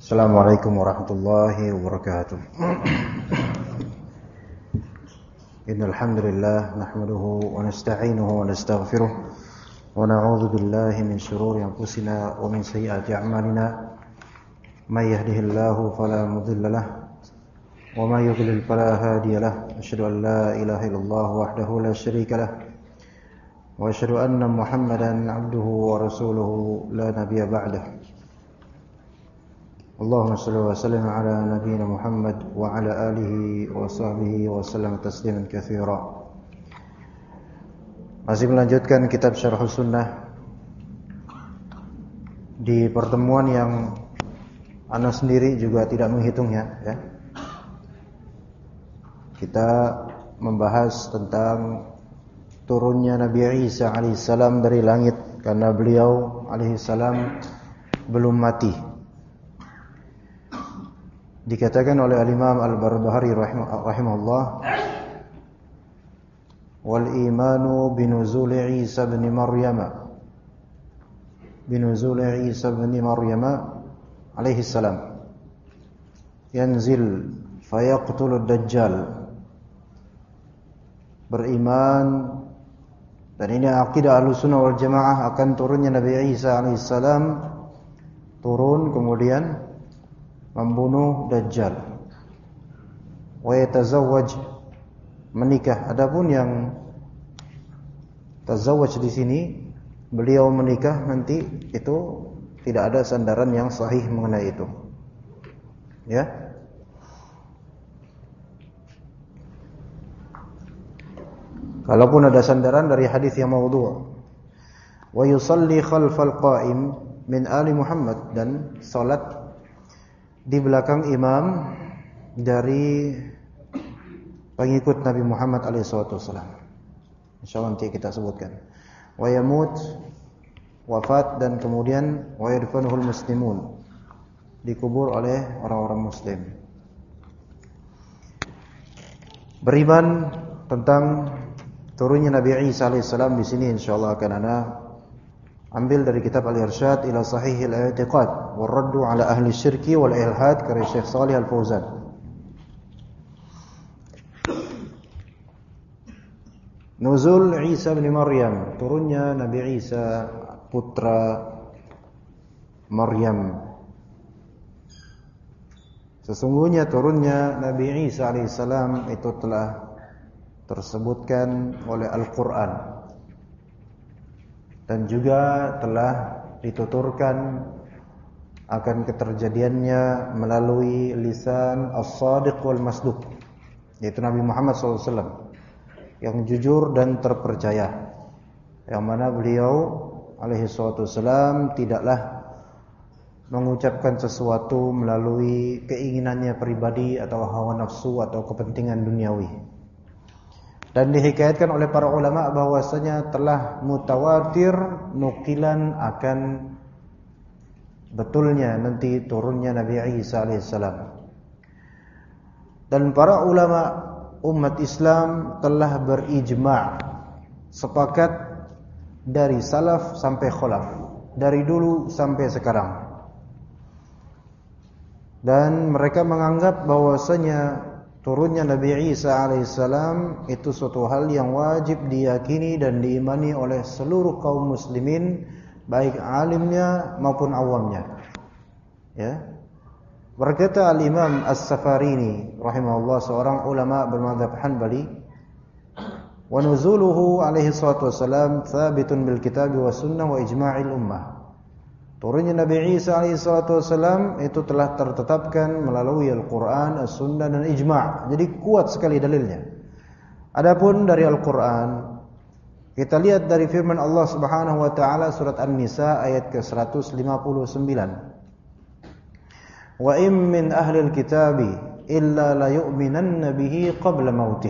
Assalamualaikum warahmatullahi wabarakatuh. Innal hamdalillah nahmaduhu wa nasta'inuhu wa nastaghfiruh wa na'udzu billahi min shururi anfusina wa min sayyiati a'malina. May yahdihillahu fala mudilla lahu wa may yudlil fala hadiya lahu. Asyhadu an la ilaha illallah wahdahu la syarika lahu wa asyhadu anna Muhammadan 'abduhu wa rasuluhu la nabiyya ba'dahu. Allahumma shalli wa sallim ala nabiyyina Muhammad wa ala alihi wa sahbihi wa sallam tasliman katsira. Masih melanjutkan kitab Syarh Sunnah. Di pertemuan yang ana sendiri juga tidak menghitungnya, ya. Kita membahas tentang turunnya Nabi Isa alaihissalam dari langit karena beliau alaihissalam belum mati. Dikatakan oleh Al-Imam Al-Barbahari rahimahullah, wal imanu binuzuli Isa bin Maryam alaihi salam yanzil fayaqtulu ad-dajjal. Beriman, dan ini akidah Ahlussunnah wal Jamaah, akan turunnya Nabi Isa alaihi salam, turun kemudian membunuh Dajjal. Wa yatazawwaj, menikah. Adapun yang tazawwaj di sini, beliau menikah nanti, itu tidak ada sandaran yang sahih mengenai itu. Ya. Kalaupun ada sandaran dari hadis yang maudhu'. Wa yusalli khalfal qa'im min ali Muhammad, dan salat di belakang imam dari pengikut Nabi Muhammad alaihissalatu wassalam. Insyaallah nanti kita sebutkan. Wa yamut, wafat, dan kemudian wa yadfanuhul muslimun, dikubur oleh orang-orang muslim. Beriman tentang turunnya Nabi Isa alaihissalam di sini insyaallah akan ana ambil dari kitab Al-Irsyad ila Sahihil I'tiqad wal Raddu ala Ahli Syirki wal Ilhad karya Syekh Shalih Al-Fauzan. Nuzul Isa bin Maryam, turunnya Nabi Isa putra Maryam. Sesungguhnya turunnya Nabi Isa alaihissalam itu telah tersebutkan oleh Al-Quran, dan juga telah dituturkan akan keterjadiannya melalui lisan As-Sadiq wal Masduq, yaitu Nabi Muhammad SAW, yang jujur dan terpercaya, yang mana beliau alaihi salatu wassalam tidaklah mengucapkan sesuatu melalui keinginannya pribadi atau hawa nafsu atau kepentingan duniawi. Dan dihikayatkan oleh para ulama bahwasanya telah mutawatir nukilan akan betulnya nanti turunnya Nabi Isa alaihissalam. Dan para ulama umat Islam telah berijma', sepakat dari salaf sampai khalaf, dari dulu sampai sekarang. Dan mereka menganggap bahwasanya turunnya Nabi Isa alaihissalam itu suatu hal yang wajib diyakini dan diimani oleh seluruh kaum muslimin, baik alimnya maupun awamnya. Ya. Berkata Al-Imam As-Safarini rahimahullah, seorang ulama bermadzhab Hanbali, wa nuzuluhu alaihi salatu wassalam thabitun bil kitab wa sunnah wa ijma'il ummah. Turunnya Nabi Isa alaihissalam itu telah tertetapkan melalui Al-Quran, As-Sunnah, dan Ijma'. Jadi kuat sekali dalilnya. Adapun dari Al-Quran, kita lihat dari firman Allah Subhanahu wa taala surat An-Nisa ayat ke-159. Wa in min ahlil kitabi illa la yu'minanna bihi qabla mautih.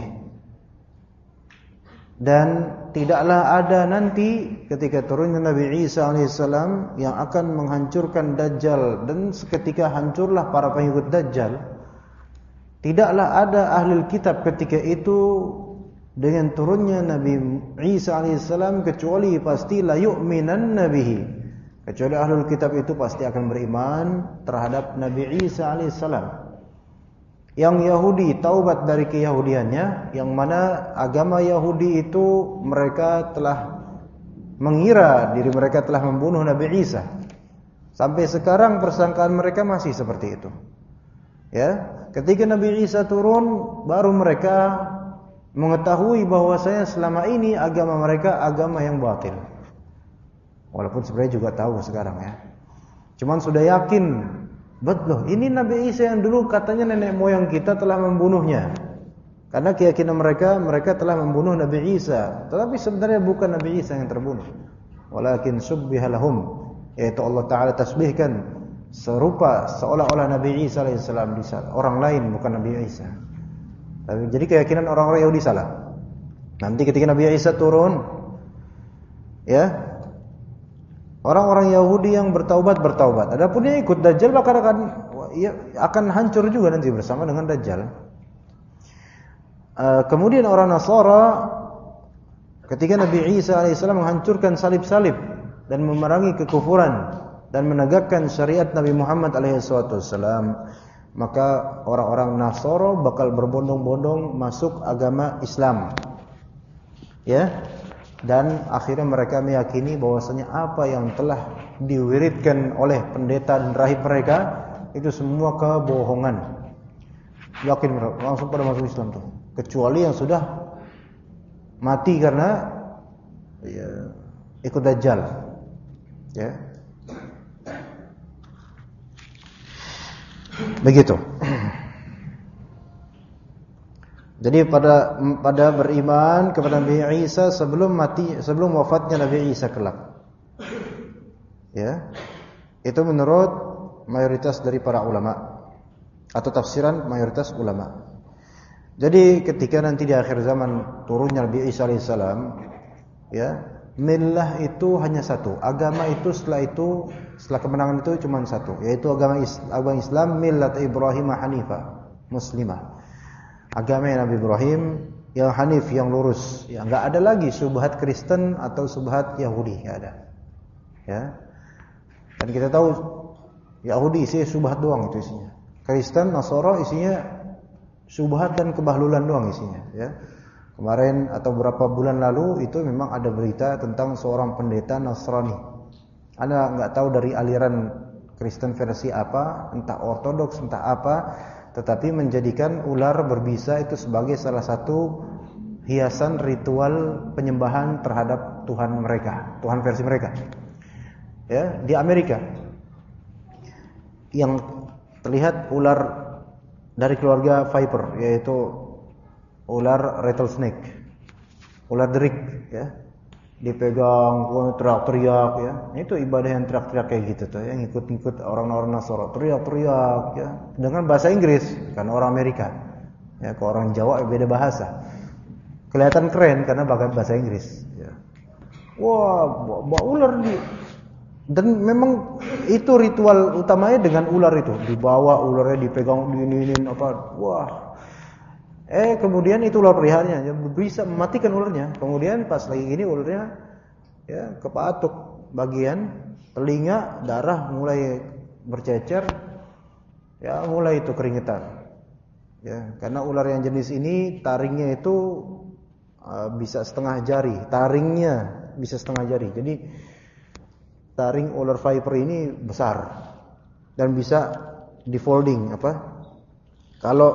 Dan tidaklah ada nanti ketika turunnya Nabi Isa alaihissalam yang akan menghancurkan Dajjal, dan seketika hancurlah para pengikut Dajjal. Tidaklah ada ahli kitab ketika itu dengan turunnya Nabi Isa alaihissalam kecuali pasti la yu'minanna bihi, Kecuali ahlul kitab itu pasti akan beriman terhadap Nabi Isa alaihissalam. Yang Yahudi taubat dari keyahudiannya, yang mana agama Yahudi itu mereka telah mengira diri mereka telah membunuh Nabi Isa. Sampai sekarang persangkaan mereka masih seperti itu. Ya, ketika Nabi Isa turun, baru mereka mengetahui bahwasanya selama ini agama mereka agama yang batil. Walaupun sebenarnya juga tahu sekarang ya. Cuman sudah yakin, betul, ini Nabi Isa yang dulu katanya nenek moyang kita telah membunuhnya. Karena keyakinan mereka telah membunuh Nabi Isa. Tetapi sebenarnya bukan Nabi Isa yang terbunuh. Walakin subbiha lahum, yaitu Allah Ta'ala tasbihkan serupa seolah-olah Nabi Isa alaihissalam di orang lain, bukan Nabi Isa. Jadi keyakinan orang-orang Yahudi salah. Nanti ketika Nabi Isa turun, ya, orang-orang Yahudi yang bertaubat. Adapun yang ikut Dajjal akan hancur juga nanti bersama dengan Dajjal. Kemudian orang Nasara ketika Nabi Isa alaihissalam menghancurkan salib-salib dan memerangi kekufuran dan menegakkan syariat Nabi Muhammad alaihissalam, maka orang-orang Nasara bakal berbondong-bondong masuk agama Islam. Ya. Dan akhirnya mereka meyakini bahwasanya apa yang telah diwiridkan oleh pendeta dan rahib mereka itu semua kebohongan. Yakin langsung pada masuk Islam tuh. Kecuali yang sudah mati karena ya, ikut Dajjal. Ya. Begitu. Jadi pada beriman kepada Nabi Isa sebelum wafatnya Nabi Isa kelak. Ya. Itu menurut mayoritas dari para ulama atau tafsiran mayoritas ulama. Jadi ketika nanti di akhir zaman turunnya Nabi Isa alaihissalam, ya, millah itu hanya satu. Agama itu setelah kemenangan itu cuma satu, yaitu agama Islam, millat Ibrahim hanifah, muslimah. Agama Nabi Ibrahim yang hanif, yang lurus, ya, enggak ada lagi subhat Kristen atau subhat Yahudi, enggak ada. Ya. Dan kita tahu Yahudi isinya subhat doang itu isinya. Kristen, Nasara isinya subhat dan kebahlulan doang isinya, ya. Kemarin atau beberapa bulan lalu itu memang ada berita tentang seorang pendeta Nasrani. Anda enggak tahu dari aliran Kristen versi apa, entah ortodoks entah apa, tetapi menjadikan ular berbisa itu sebagai salah satu hiasan ritual penyembahan terhadap Tuhan mereka, Tuhan versi mereka. Ya, di Amerika yang terlihat ular dari keluarga viper, yaitu ular rattlesnake, ular derik, ya, dipegang, teriak-teriak, ya. Itu ibadah yang teriak-teriak kayak gitu tuh, yang ikut-ikut orang-orang Nasara, teriak-teriak, ya, dengan bahasa Inggris, kan orang Amerika, ya, kalau orang Jawa beda bahasa, kelihatan keren karena bahasa Inggris, ya. Wah, bawa ular dan memang itu ritual utamanya dengan ular itu, dibawa ularnya, dipegang, diinin apa, wah. Kemudian itu ular peliharaannya bisa mematikan ularnya. Kemudian pas lagi gini ularnya, ya, kepatuk bagian telinga, darah mulai bercecer, ya, mulai itu keringetan. Ya, karena ular yang jenis ini taringnya itu bisa setengah jari, taringnya bisa setengah jari. Jadi taring ular viper ini besar dan bisa di folding apa? Kalau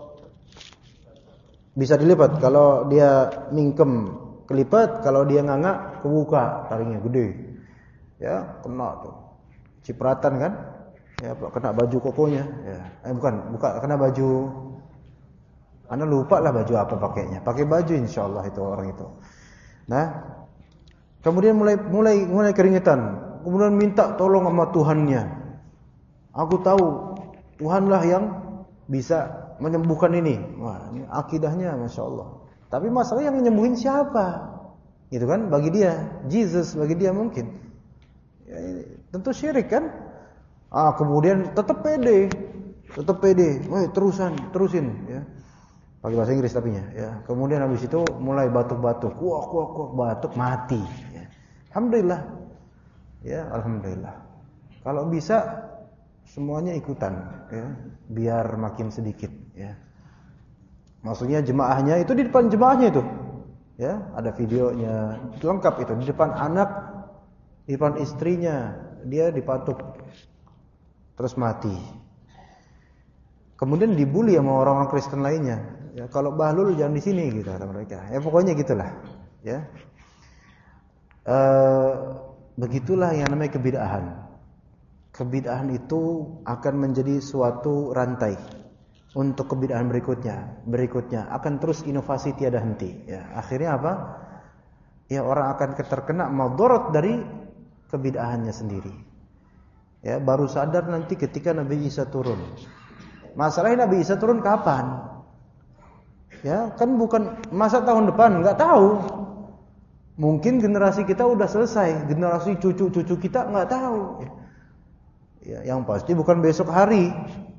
bisa dilipat, kalau dia mingkem kelipat, kalau dia nganga kebuka, taringnya gede. Ya, kena tuh. Cipratan kan? Ya, kena baju kokonya, ya. Bukan kena baju. Anda lupa lah baju apa pakainya. Pakai baju insyaallah itu orang itu. Nah, kemudian mulai keringetan. Kemudian minta tolong sama Tuhannya. Aku tahu Tuhanlah yang bisa menyembuhkan ini. Wah, ini akidahnya Masya Allah. Tapi masalah yang menyembuhin siapa? Gitu kan, bagi dia Jesus, bagi dia mungkin ya, tentu syirik kan. Kemudian tetap pede. Woi, terusin ya. Pakai bahasa Inggris tapinya ya. Kemudian habis itu mulai batuk-batuk. Kuak batuk mati ya. Alhamdulillah. Ya, alhamdulillah. Kalau bisa semuanya ikutan, ya, biar makin sedikit, ya. Maksudnya jemaahnya itu di depan jemaahnya itu, ya, ada videonya, lengkap itu di depan anak, di depan istrinya, dia dipatuk, terus mati. Kemudian dibully sama orang-orang Kristen lainnya. Ya, kalau Bahlul jangan di sini gitu kata mereka. Ya pokoknya gitulah, ya. Begitulah yang namanya kebid'ahan. Kebid'ahan itu akan menjadi suatu rantai untuk kebid'ahan berikutnya akan terus inovasi tiada henti. Ya, akhirnya apa? Ya orang akan terkena madarat dari kebid'ahannya sendiri. Ya, baru sadar nanti ketika Nabi Isa turun. Masalahnya Nabi Isa turun kapan? Ya, kan bukan masa tahun depan, enggak tahu. Mungkin generasi kita udah selesai, generasi cucu-cucu kita enggak tahu. Ya, yang pasti bukan besok hari.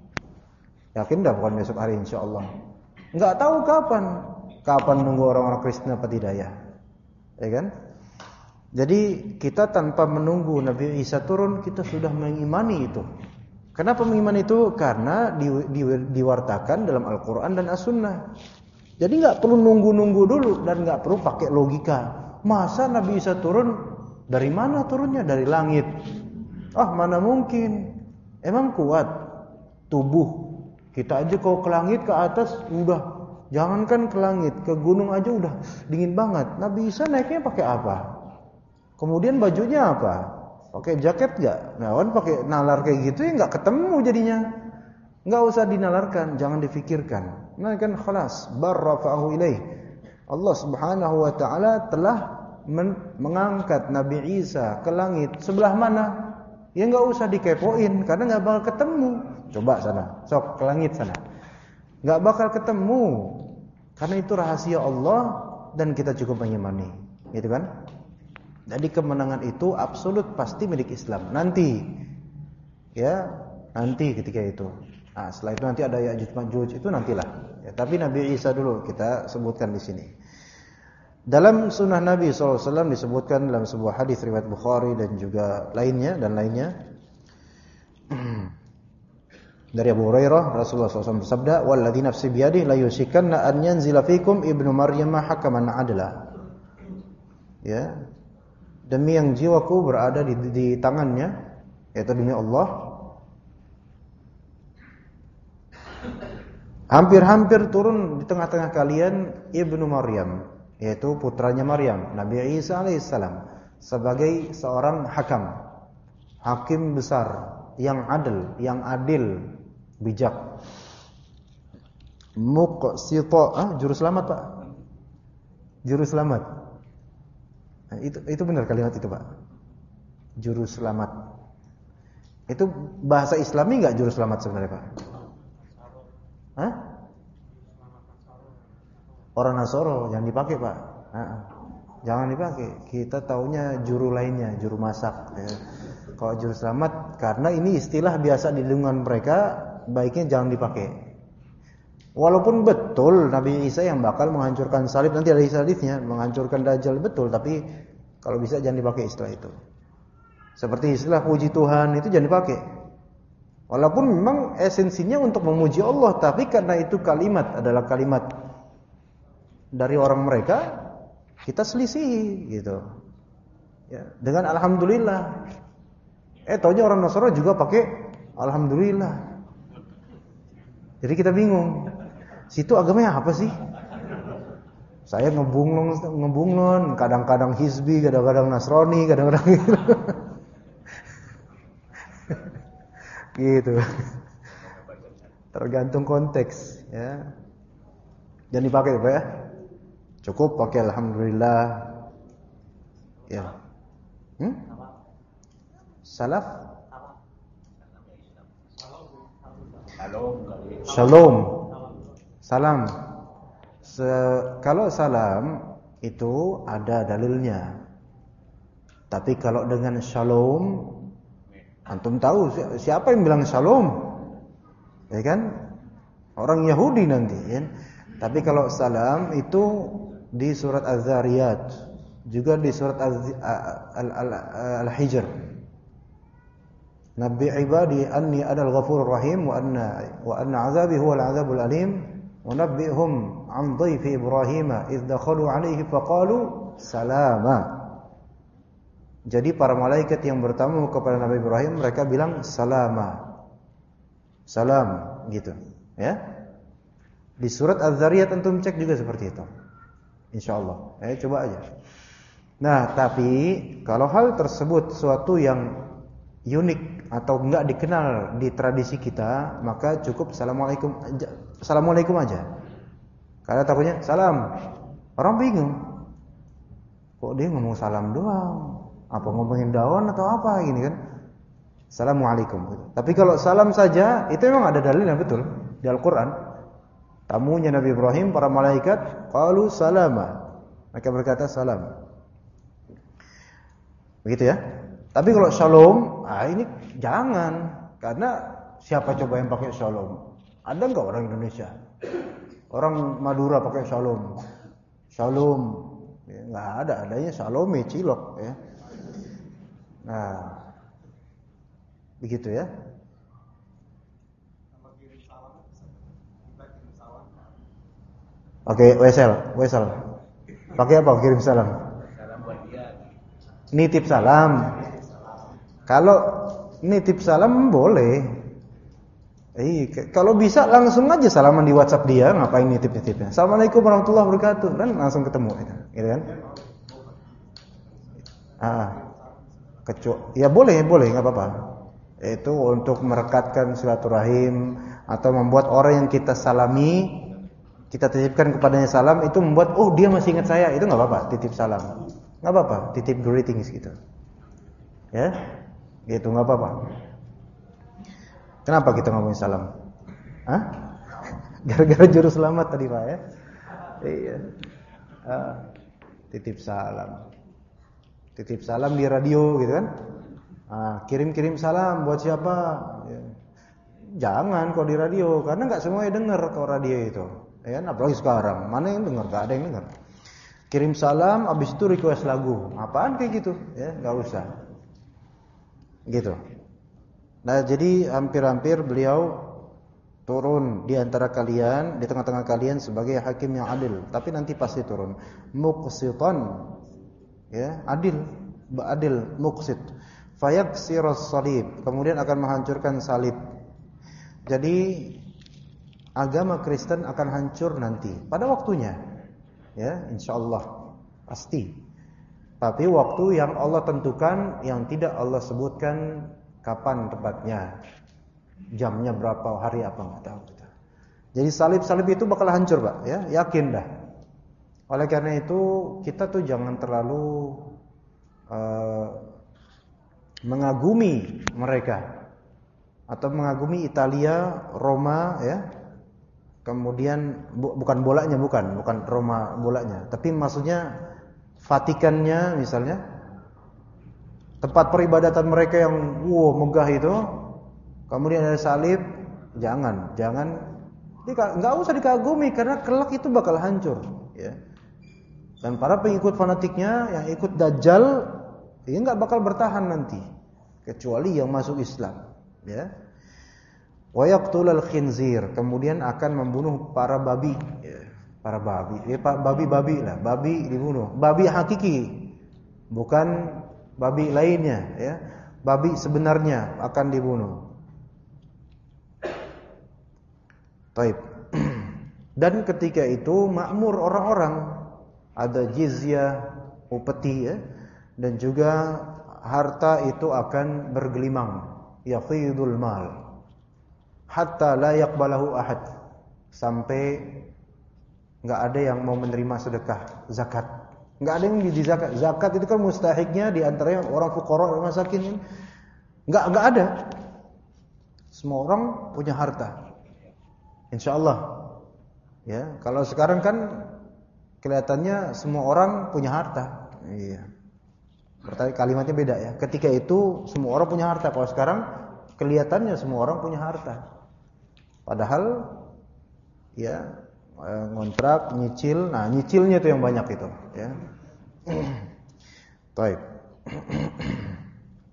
Yakin dah bukan besok hari insyaallah. Enggak tahu kapan. Kapan nunggu orang-orang Kristen apa tidak ya? Ya kan? Jadi kita tanpa menunggu Nabi Isa turun, kita sudah mengimani itu. Kenapa mengimani itu? Karena diwartakan dalam Al-Quran dan As-Sunnah. Jadi enggak perlu nunggu-nunggu dulu dan enggak perlu pakai logika. Masa Nabi Isa turun? Dari mana turunnya? Dari langit. Ah, mana mungkin? Emang kuat tubuh kita aja kalau ke langit ke atas udah, jangankan ke langit, ke gunung aja udah dingin banget. Nabi Isa naiknya pakai apa? Kemudian bajunya apa? Pakai jaket enggak? Nah, kan pakai nalar kayak gitu ya enggak ketemu jadinya. Enggak usah dinalarkan, jangan difikirkan. Nah kan khalas, barrafa'ahu ilaih. Allah Subhanahu wa taala telah mengangkat Nabi Isa ke langit. Sebelah mana? Ya enggak usah dikepoin karena enggak bakal ketemu. Coba sana, sok ke langit sana. Enggak bakal ketemu. Karena itu rahasia Allah dan kita cukup mengimani. Gitu kan? Jadi kemenangan itu absolut pasti milik Islam. Nanti. Ya, nanti ketika itu. Nah, setelah itu nanti ada Ya'juj Ma'juj, itu nantilah. Ya, tapi Nabi Isa dulu kita sebutkan di sini. Dalam sunnah Nabi SAW disebutkan dalam sebuah hadis riwayat Bukhari dan juga lainnya dari Abu Hurairah, Rasulullah SAW bersabda, "Walladzi nafsi biyadihi la yushikanna an yanzila fikum ibnu Maryam hakaman adla." Ya. Demi yang jiwaku berada di tangannya, yaitu demi Allah, hampir-hampir turun di tengah-tengah kalian ibnu Maryam, yaitu putranya Maryam, Nabi Isa alaihissalam, sebagai seorang hakim besar, yang adil, bijak, muqsita, juru selamat Pak, juru selamat. Nah, itu benar kalimat itu Pak, juru selamat. Itu bahasa Islami enggak juru selamat sebenarnya Pak? Hah? Orang Nasoro jangan dipakai Pak. Jangan dipakai. Kita taunya juru lainnya, juru masak. Ya. Kalau juru selamat, karena ini istilah biasa di lingkungan mereka, baiknya jangan dipakai. Walaupun betul Nabi Isa yang bakal menghancurkan salib, nanti ada hadisnya, menghancurkan Dajjal, betul, tapi kalau bisa jangan dipakai istilah itu. Seperti istilah puji Tuhan itu jangan dipakai. Walaupun memang esensinya untuk memuji Allah, tapi karena itu adalah kalimat dari orang mereka, kita selisihi gitu. Ya, dengan alhamdulillah. Taunya orang Nasrani juga pakai alhamdulillah. Jadi kita bingung. Situ agamanya apa sih? Saya ngebunglon, kadang-kadang hizbi, kadang-kadang Nasrani, kadang-kadang gitu. Gitu. Tergantung konteks, ya. Jangan dipakai Pak ya. Cukup pakai alhamdulillah. Ya. Salaf? Shalom. Salam. Kalau salam itu ada dalilnya. Tapi kalau dengan shalom, antum tahu siapa yang bilang shalom? Ya kan? Orang Yahudi nanti, ya. Tapi kalau salam itu di surat Az-Zariyat, juga di surat Al-Hijr. Nabbi ibadi anni anal ghafurur rahim wa anna azabi huwal azabul alim wa nabbi'hum 'an dhayfi Ibrahim idh dakhalu 'alaihi faqalu salama. Jadi para malaikat yang bertamu kepada Nabi Ibrahim mereka bilang salama. Salam gitu, ya. Di surat Az-Zariyat antum cek juga seperti itu. Insyaallah. Coba aja. Nah, tapi kalau hal tersebut suatu yang unik atau enggak dikenal di tradisi kita, maka cukup assalamualaikum aja. Karena takutnya salam, orang bingung. Kok dia ngomong salam doang? Apa ngomongin daun atau apa gini kan? Assalamualaikum. Tapi kalau salam saja itu memang ada dalilnya betul di Al-Qur'an. Tamunya Nabi Ibrahim para malaikat qalu salama. Mereka berkata salam. Begitu ya? Tapi kalau shalom, ini jangan. Karena siapa coba yang pakai shalom? Ada enggak orang Indonesia? Orang Madura pakai shalom. Shalom. Ya, enggak ada, adanya shalome cilok ya. Nah, begitu ya. Oke, wesel. Pakai apa kirim salam? Nitip salam. Kalau nitip salam boleh. Kalau bisa langsung aja salaman di WhatsApp dia, ngapain nitip-nitipnya? Assalamualaikum warahmatullahi wabarakatuh, kan langsung ketemu gitu kan? Ya boleh, enggak apa-apa. Itu untuk merekatkan silaturahim atau membuat orang yang kita salami, kita titipkan kepadanya salam, itu membuat dia masih ingat saya, itu enggak apa-apa, titip salam. Enggak apa-apa, titip greetings gitu. Ya? Gitu enggak apa-apa. Kenapa kita ngomongin salam? Gara-gara juru selamat tadi Pak ya? Iya. Titip salam. Titip salam di radio gitu kan? Kirim-kirim salam buat siapa? Ya. Jangan kalau di radio, karena nggak semuanya dengar kalau radio itu. Ya, apalagi sekarang, mana yang dengar? Nggak ada yang dengar. Kirim salam, abis itu request lagu. Apaan kayak gitu? Ya, nggak usah. Gitu. Nah, jadi hampir-hampir beliau turun di antara kalian, di tengah-tengah kalian sebagai hakim yang adil. Tapi nanti pasti turun. Muqsitan, ya, adil, muqsit. Fayaksiras salib, kemudian akan menghancurkan salib. Jadi agama Kristen akan hancur nanti pada waktunya, ya, insyaallah pasti. Tapi waktu yang Allah tentukan, yang tidak Allah sebutkan kapan tepatnya, jamnya berapa, hari apa nggak tahu kita. Jadi salib itu bakal hancur Pak, ya, yakin dah. Oleh karena itu kita tuh jangan terlalu mengagumi mereka atau mengagumi Italia, Roma, ya. Kemudian bukan bolanya, bukan Roma bolanya, tapi maksudnya Vatikannya misalnya, tempat peribadatan mereka yang megah itu, kemudian ada salib, jangan, nggak usah dikagumi karena kelak itu bakal hancur, ya. Dan para pengikut fanatiknya yang ikut Dajjal, ini nggak bakal bertahan nanti, kecuali yang masuk Islam, ya. Wa yaqtulul khinzir, kemudian akan membunuh para babi, ya. Para babi, babi lah, babi dibunuh, babi hakiki, bukan babi lainnya, ya. Babi sebenarnya akan dibunuh. Taib. Dan ketika itu makmur orang-orang, ada jizyah, upeti, ya. Dan juga harta itu akan bergelimang, yafidul mal, hatta la yaqbalahu ahad, sampai nggak ada yang mau menerima sedekah, zakat. Nggak ada yang di zakat. Zakat itu kan mustahiknya di antaranya orang fuqara, orang masakin. Nggak ada. Semua orang punya harta. Insyaallah. Ya, kalau sekarang kan kelihatannya semua orang punya harta. Iya. Berarti kalimatnya beda ya. Ketika itu semua orang punya harta. Kalau sekarang kelihatannya semua orang punya harta. Padahal ya, ngontrak, nyicil. Nah, nyicilnya itu yang banyak itu, ya. Baik.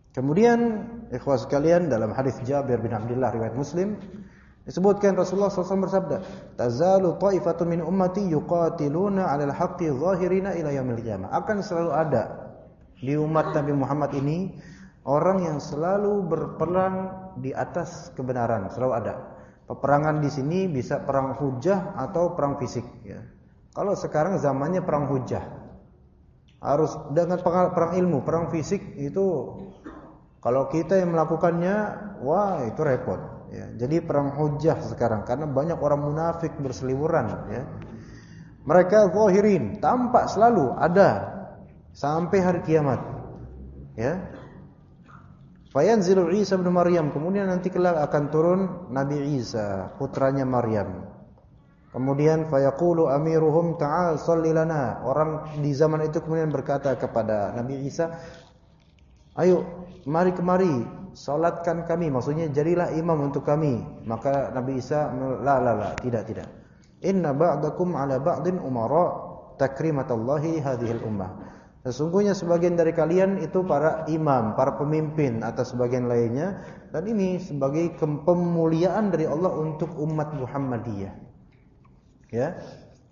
Kemudian ikhwah sekalian, dalam hadis Jabir bin Abdullah riwayat Muslim disebutkan Rasulullah SAW bersabda, "Tazalu ta'ifatun min ummati yuqatiluna 'alal haqqi zahirina ila yaumil qiyamah." Akan selalu ada di umat Nabi Muhammad ini orang yang selalu berperang di atas kebenaran, selalu ada. Peperangan di sini bisa perang hujah atau perang fisik, ya. Kalau sekarang zamannya perang hujah. Harus dengan perang ilmu, perang fisik itu kalau kita yang melakukannya, wah itu repot, ya. Jadi perang hujah sekarang karena banyak orang munafik berseliweran, ya. Mereka zahirin, tampak selalu ada sampai hari kiamat, ya. Fayanzilu Isa bin Maryam, kemudian nanti kelak akan turun Nabi Isa, putranya Maryam. Kemudian fayaqulu amiruhum ta'al shalli lana. Orang di zaman itu kemudian berkata kepada Nabi Isa, "Ayo, mari kemari, salatkan kami." Maksudnya jadilah imam untuk kami. Maka Nabi Isa, la, tidak. Inna ba'dakum ala ba'din umara takrimatallahi hadhil ummah. Sesungguhnya sebagian dari kalian itu para imam, para pemimpin atas sebagian lainnya, dan ini sebagai pemuliaan dari Allah untuk umat Muhammadiyah. Ya.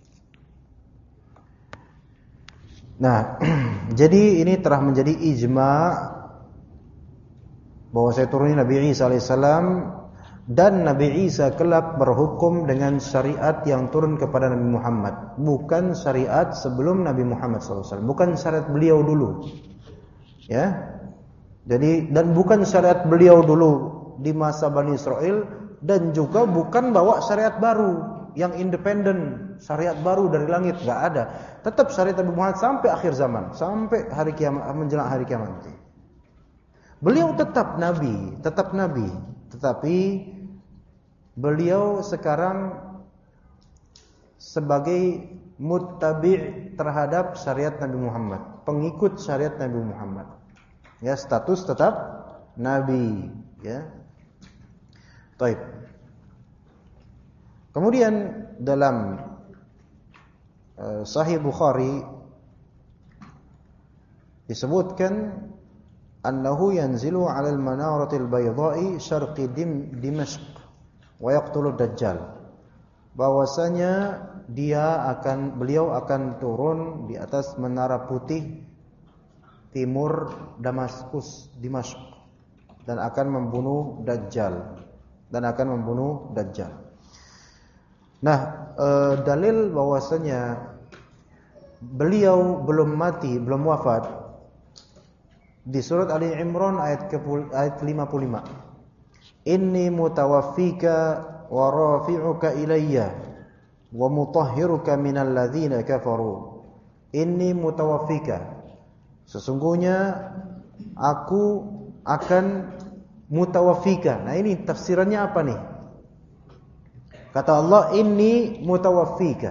Nah, jadi ini telah menjadi ijma bahwa saya turunnya Nabi Isa alaihissalam, dan Nabi Isa kelak berhukum dengan syariat yang turun kepada Nabi Muhammad, bukan syariat sebelum Nabi Muhammad SAW, bukan syariat beliau dulu, ya. Jadi dan bukan syariat beliau dulu di masa Bani Israel, dan juga bukan bawa syariat baru yang independen, syariat baru dari langit, nggak ada. Tetap syariat Nabi Muhammad sampai akhir zaman, sampai hari kiamat, menjelang hari kiamat nanti. Beliau tetap nabi, tetapi beliau sekarang sebagai muttabi' terhadap syariat Nabi Muhammad, pengikut syariat Nabi Muhammad. Ya, status tetap nabi, ya. Baik. Kemudian dalam Sahih Bukhari disebutkan annahu yanzilu 'ala al-manaratil bayda'i syarqi Dimashq wa yaqtulu Dajjal. Bahwasanya beliau akan turun di atas menara putih timur Damaskus, Dimashq, dan akan membunuh Dajjal. Nah, dalil bahwasanya beliau belum mati, belum wafat, di surat Ali Imran ayat 55. Inni mutawaffika wa rafi'uka ilayya wa mutahhiruka minal ladzina kafaru. Inni mutawaffika. Sesungguhnya aku akan mutawaffika. Nah, ini tafsirannya apa nih? Kata Allah, inni mutawaffika.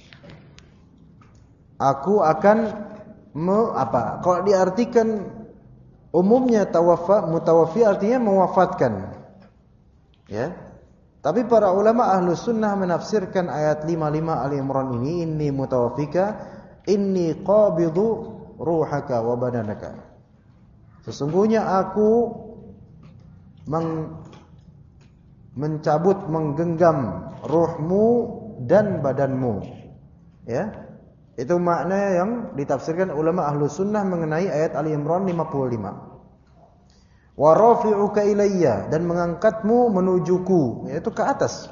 Aku akan apa? Kalau diartikan umumnya mutawaffi artinya mewafatkan. Ya. Tapi para ulama Ahlus Sunnah menafsirkan ayat 55 Ali Imran ini, inni mutawaffika, inni qabidu ruhaka wa badanaka. Sesungguhnya aku mencabut, menggenggam ruhmu dan badanmu. Ya. Itu makna yang ditafsirkan ulama Ahlus Sunnah mengenai ayat Ali Imran 55. Wa rafi'uka ilayya, dan mengangkatmu menujuku, yaitu ke atas.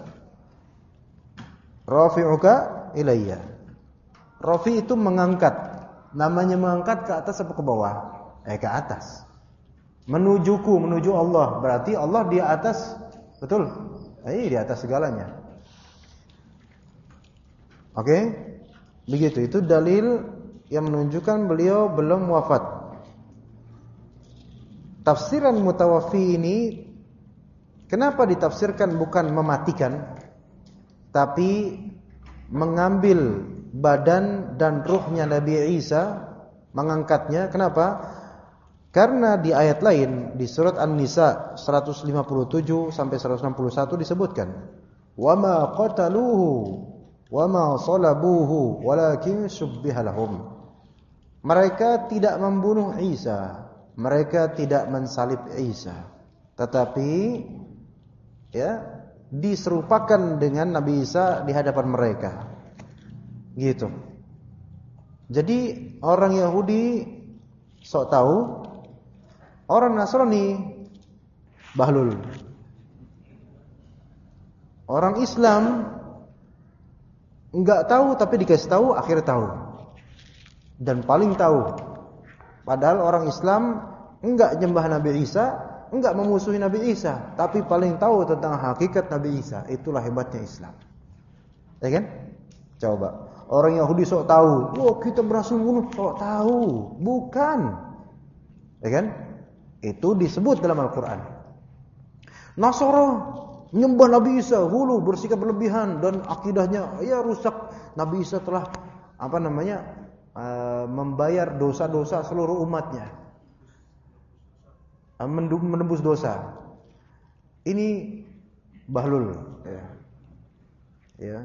Rafi'uka ilayya. Rafi itu mengangkat. Namanya mengangkat ke atas apa ke bawah? Ke atas. Menujuku, menuju Allah. Berarti Allah di atas, betul? Di atas segalanya. Oke? Begitu, itu dalil yang menunjukkan beliau belum wafat. Tafsiran mutawaffi ini kenapa ditafsirkan bukan mematikan, tapi mengambil badan dan ruhnya Nabi Isa, mengangkatnya. Kenapa? Karena di ayat lain di surat An-Nisa 157 sampai 161 disebutkan, "Wa ma qataluhu wa ma salabuhu walakin syubbiha lahum." Mereka tidak membunuh Isa, mereka tidak mensalib Isa, tetapi ya diserupakan dengan Nabi Isa di hadapan mereka. Gitu. Jadi orang Yahudi sok tahu, orang Nasrani bahlul. Orang Islam enggak tahu tapi dikasih tahu, akhirnya tahu. Dan paling tahu. Padahal orang Islam enggak nyembah Nabi Isa, enggak memusuhi Nabi Isa, tapi paling tahu tentang hakikat Nabi Isa. Itulah hebatnya Islam. Ya kan? Coba. Orang Yahudi sok tahu, "Oh, kita berhasil bunuh." Sok tahu, bukan. Ya kan? Itu disebut dalam Al-Qur'an. Nasara menyembah Nabi Isa, hulu bersikap berlebihan dan akidahnya ya rusak. Nabi Isa telah membayar dosa-dosa seluruh umatnya, menembus dosa. Ini bahlul. Ya.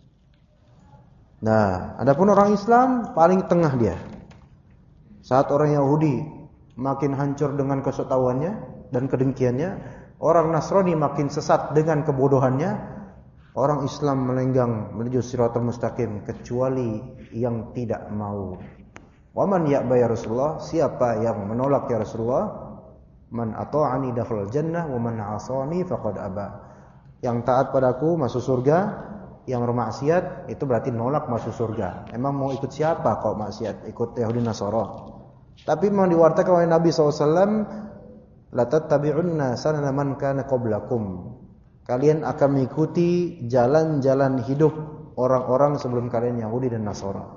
Nah, adapun orang Islam paling tengah dia. Saat orang Yahudi makin hancur dengan kesotawannya dan kedengkiannya, orang Nasrani makin sesat dengan kebodohannya, orang Islam melenggang menuju siratal mustaqim kecuali yang tidak mau. Wa man ya'ba ya Rasulullah, siapa yang menolak ya Rasulullah, man ata'ani dakhala jannah wa man 'asani faqad aba. Yang taat padaku masuk surga, yang bermaksiat itu berarti nolak masuk surga. Emang mau ikut siapa kok maksiat? Ikut Yahudi Nasara. Tapi memang diwartakan oleh Nabi SAW, la tattabi'unna sanana man kana qablakum. Kalian akan mengikuti jalan-jalan hidup orang-orang sebelum kalian, Yahudi dan Nasara.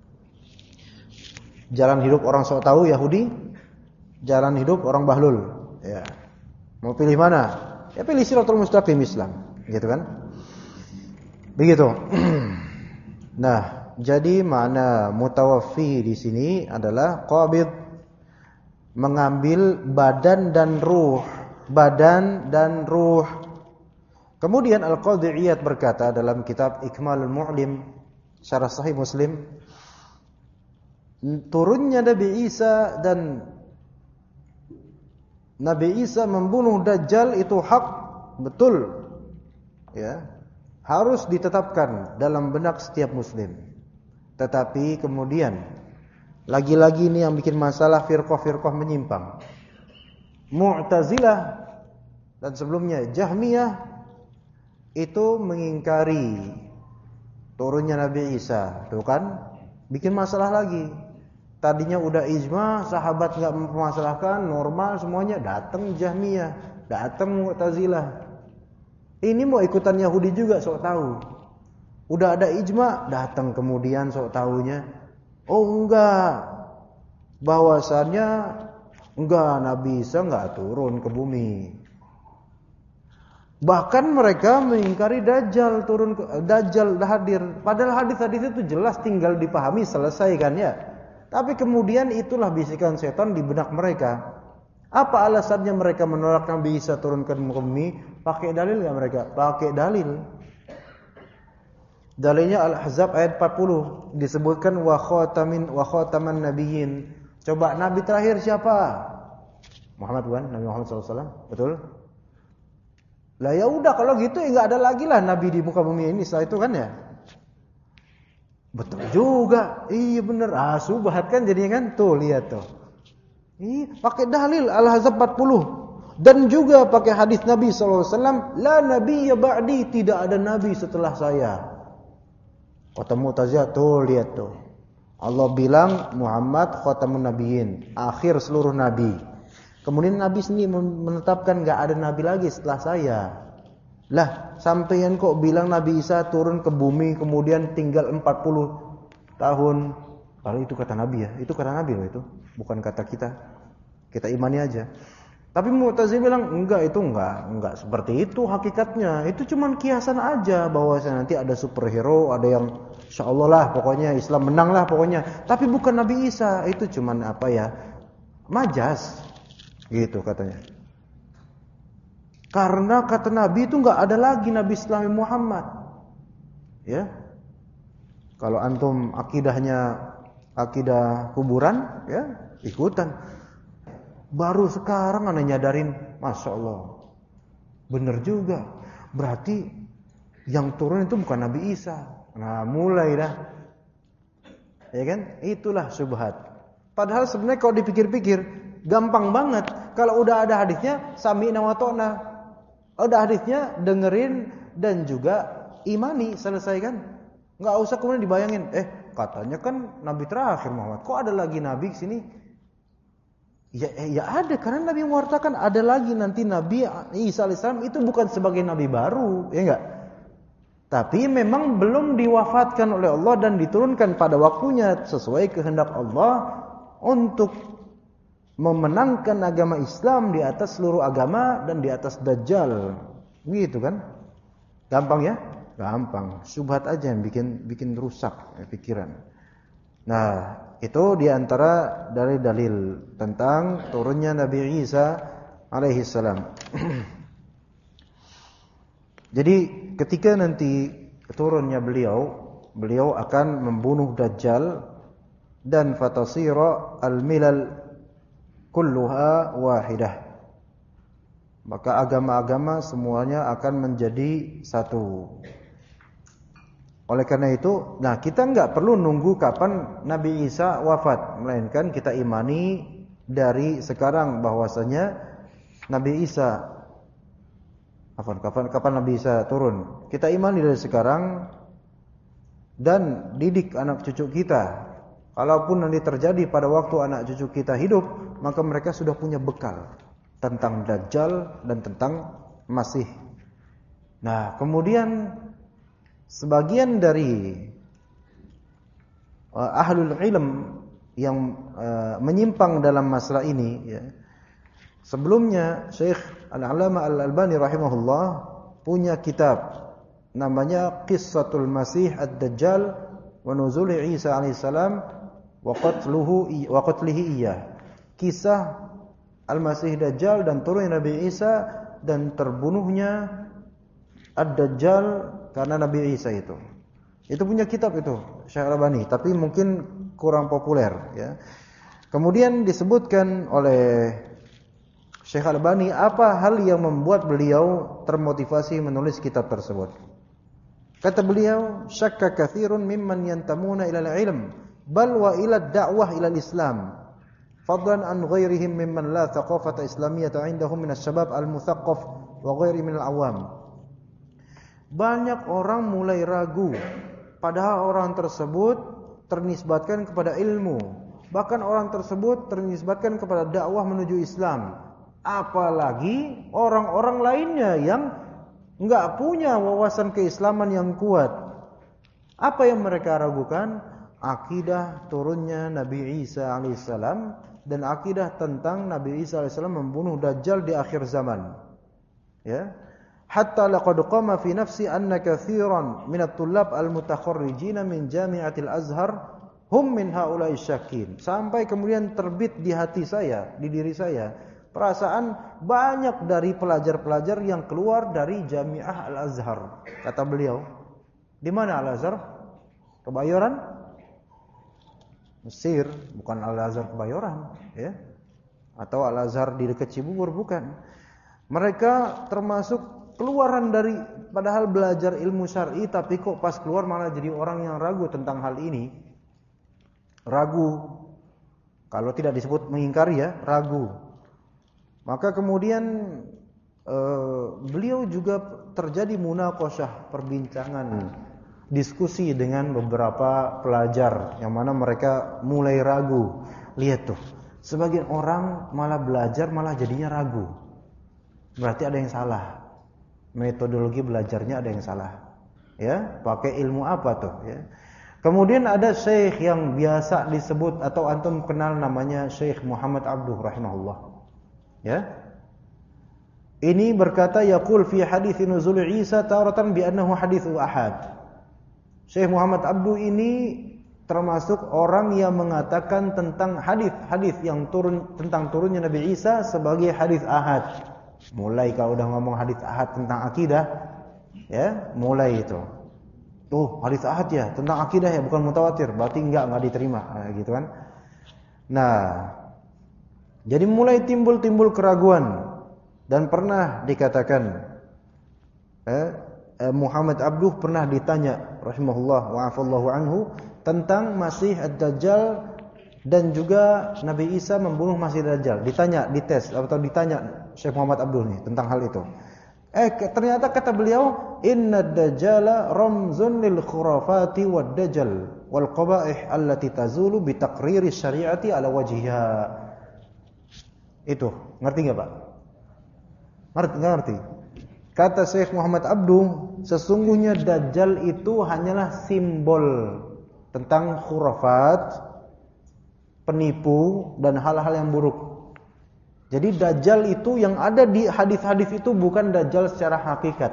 Jalan hidup orang sok tahu Yahudi, jalan hidup orang bahlul. Ya. Mau pilih mana? Ya pilih siratal mustaqim Islam, gitu kan? Begitu. Nah, jadi makna mutawaffi di sini adalah qabid, mengambil badan dan ruh, badan dan ruh. Kemudian Al-Qadhi Iyad berkata dalam kitab Ikmalul Mu'lim syarah Sahih Muslim, turunnya Nabi Isa dan Nabi Isa membunuh Dajjal itu hak, betul. Ya. Harus ditetapkan dalam benak setiap muslim. Tetapi kemudian lagi-lagi ini yang bikin masalah firqah-firqah menyimpang. Mu'tazilah dan sebelumnya Jahmiyah itu mengingkari turunnya Nabi Isa. Tuh kan bikin masalah lagi. Tadinya udah ijma, sahabat enggak mempermasalahkan, normal semuanya, datang Jahmiyah, datang Mu'tazilah. Ini mau ikutan Yahudi juga sok tahu. Udah ada ijma, datang kemudian sok tahunya, oh enggak, bahwasannya enggak, Nabi Isa enggak turun ke bumi. Bahkan mereka mengingkari Dajjal Dajjal hadir. Padahal hadis-hadis itu jelas, tinggal dipahami, selesai kan ya. Tapi kemudian itulah bisikan setan di benak mereka. Apa alasannya mereka menolak Nabi Isa turun ke bumi? Pakai dalil enggak mereka? Pakai dalil. Dalilnya Al-Ahzab ayat 40 disebutkan wa khataman nabiyyin. Coba nabi terakhir siapa? Muhammad bukan? Nabi Muhammad SAW, betul? Lah ya udah kalau gitu ya enggak ada lagi lah nabi di muka bumi ini setelah itu kan ya. Betul juga. Iya benar. Subhat kan jadinya kan, tuh lihat tuh. Pakai dalil Al-Ahzab 40 dan juga pakai hadis Nabi SAW, la nabiyya ba'di, tidak ada nabi setelah saya. Kata Mu'tazilah, tuh lihat tuh. Allah bilang Muhammad khatamun nabiyyin, akhir seluruh nabi. Kemudian Nabi sendiri menetapkan enggak ada nabi lagi setelah saya. Lah, sampeyan kok bilang Nabi Isa turun ke bumi kemudian tinggal 40 tahun. Kalau itu kata Nabi ya, itu kata Nabi loh itu, bukan kata kita. Kita imani aja. Tapi Mu'tazilah bilang enggak, itu enggak seperti itu hakikatnya. Itu cuman kiasan aja bahwa nanti ada superhero, ada yang insyaallah lah pokoknya Islam menang lah pokoknya. Tapi bukan Nabi Isa, itu cuman apa ya? Majas. Gitu katanya. Karena kata Nabi itu enggak ada lagi Nabi Islami Muhammad. Ya. Kalau antum akidahnya akidah kuburan, ya, ikutan. Baru sekarang ana nyadarin, Masya Allah. Bener juga. Berarti yang turun itu bukan Nabi Isa. Nah, mulai dah. Ya kan? Itulah syubhat. Padahal sebenarnya kalau dipikir-pikir gampang banget. Kalau udah ada hadisnya sami'na wa ta'na. Udah hadisnya dengerin dan juga imani, selesai kan? Enggak usah kemudian dibayangin, katanya kan Nabi terakhir Muhammad. Kok ada lagi Nabi di sini? Ya ada, karena Nabi mewartakan ada lagi nanti Nabi Isa alaihissalam itu bukan sebagai Nabi baru, ya enggak? Tapi memang belum diwafatkan oleh Allah dan diturunkan pada waktunya sesuai kehendak Allah untuk memenangkan agama Islam di atas seluruh agama dan di atas Dajjal. Gitu kan? Gampang ya? Gampang. Syubhat aja yang bikin rusak pikiran. Nah, itu diantara dari dalil tentang turunnya Nabi Isa alaihi salam. Jadi ketika nanti turunnya beliau akan membunuh Dajjal dan fatasira al-milal kulluha wahidah. Maka agama-agama semuanya akan menjadi satu. Oleh karena itu, nah kita enggak perlu nunggu kapan Nabi Isa wafat, melainkan kita imani dari sekarang bahwasanya Nabi Isa kapan Nabi Isa turun. Kita imani dari sekarang dan didik anak cucu kita. Kalaupun nanti terjadi pada waktu anak cucu kita hidup, maka mereka sudah punya bekal tentang Dajjal dan tentang Masih. Nah, kemudian sebagian dari ahlul ilm yang menyimpang dalam masalah ini, ya. Sebelumnya Syekh Al-Allamah Al-Albani rahimahullah punya kitab namanya Qissatul Masih Ad-Dajjal wa Nuzul Isa alaihissalam wa qatlihi iyah. Kisah Al-Masih Dajjal dan turunnya Nabi Isa dan terbunuhnya Ad-Dajjal karena Nabi Isa itu. Itu punya kitab itu Syekh Al-Albani, tapi mungkin kurang populer, ya. Kemudian disebutkan oleh Syekh Al-Albani apa hal yang membuat beliau termotivasi menulis kitab tersebut. Kata beliau, syakka katsirun mimman yantamuna ila al-ilm bal wa ila ad-da'wah ila al-islam. Fadlan an ghairihim mimman la thaqafata islamiyata indahum min asy-syabab al-muthaqqaf wa ghairi min al-awam. Banyak orang mulai ragu, padahal orang tersebut ternisbatkan kepada ilmu. Bahkan orang tersebut ternisbatkan kepada dakwah menuju Islam. Apalagi orang-orang lainnya yang enggak punya wawasan keislaman yang kuat. Apa yang mereka ragukan? Akidah turunnya Nabi Isa alaihissalam dan akidah tentang Nabi Isa alaihissalam membunuh Dajjal di akhir zaman. Ya. Hatta laqad qama fi nafsi anna katsiran min at-tullab al-mutakharrijin min Jami'atil Azhar hum min haula'i syakin. Sampai kemudian terbit di hati saya, di diri saya, perasaan banyak dari pelajar-pelajar yang keluar dari Jami'ah Al-Azhar. Kata beliau, di mana Al-Azhar? Kebayoran? Mesir, bukan Al-Azhar Kebayoran, ya. Atau Al-Azhar di dekat Cibubur, bukan. Mereka termasuk keluaran dari, padahal belajar ilmu syar'i, tapi kok pas keluar malah jadi orang yang ragu tentang hal ini. Ragu. Kalau tidak disebut mengingkari, ya, ragu. Maka kemudian beliau juga terjadi munaqasyah, perbincangan, diskusi dengan beberapa pelajar yang mana mereka mulai ragu. Lihat tuh, sebagian orang malah belajar malah jadinya ragu. Berarti ada yang salah. Metodologi belajarnya ada yang salah. Ya, pakai ilmu apa tuh, ya. Kemudian ada syekh yang biasa disebut atau antum kenal namanya Syekh Muhammad Abduh rahimahullah. Ya. Ini berkata yaqul fi hadits nuzul Isa taratan bi annahu haditsu ahad. Syekh Muhammad Abduh ini termasuk orang yang mengatakan tentang hadis-hadis yang turun tentang turunnya Nabi Isa sebagai hadis ahad. Mulai kalau udah ngomong hadis ahad tentang akidah, ya, mulai itu. Tuh, hadis ahad ya, tentang akidah ya, bukan mutawatir, berarti enggak diterima, gitu kan. Nah, Jadi mulai timbul keraguan, dan pernah dikatakan Muhammad Abduh pernah ditanya rahimahullah wa afallahu anhu tentang Masih Ad-Dajjal dan juga Nabi Isa membunuh Masih Ad-Dajjal. Ditanya, dites atau ditanya Syekh Muhammad Abduh nih tentang hal itu. Ternyata kata beliau, inna ad-dajjala ramzun lil khurafati wad dajjal wal qaba'ih allati tazulu bi taqriri syari'ati ala wajhiha. Itu, ngerti enggak, Pak? Ngerti. Kata Syekh Muhammad Abduh, sesungguhnya dajjal itu hanyalah simbol tentang khurafat, penipu dan hal-hal yang buruk. Jadi dajjal itu yang ada di hadis-hadis itu bukan dajjal secara hakikat.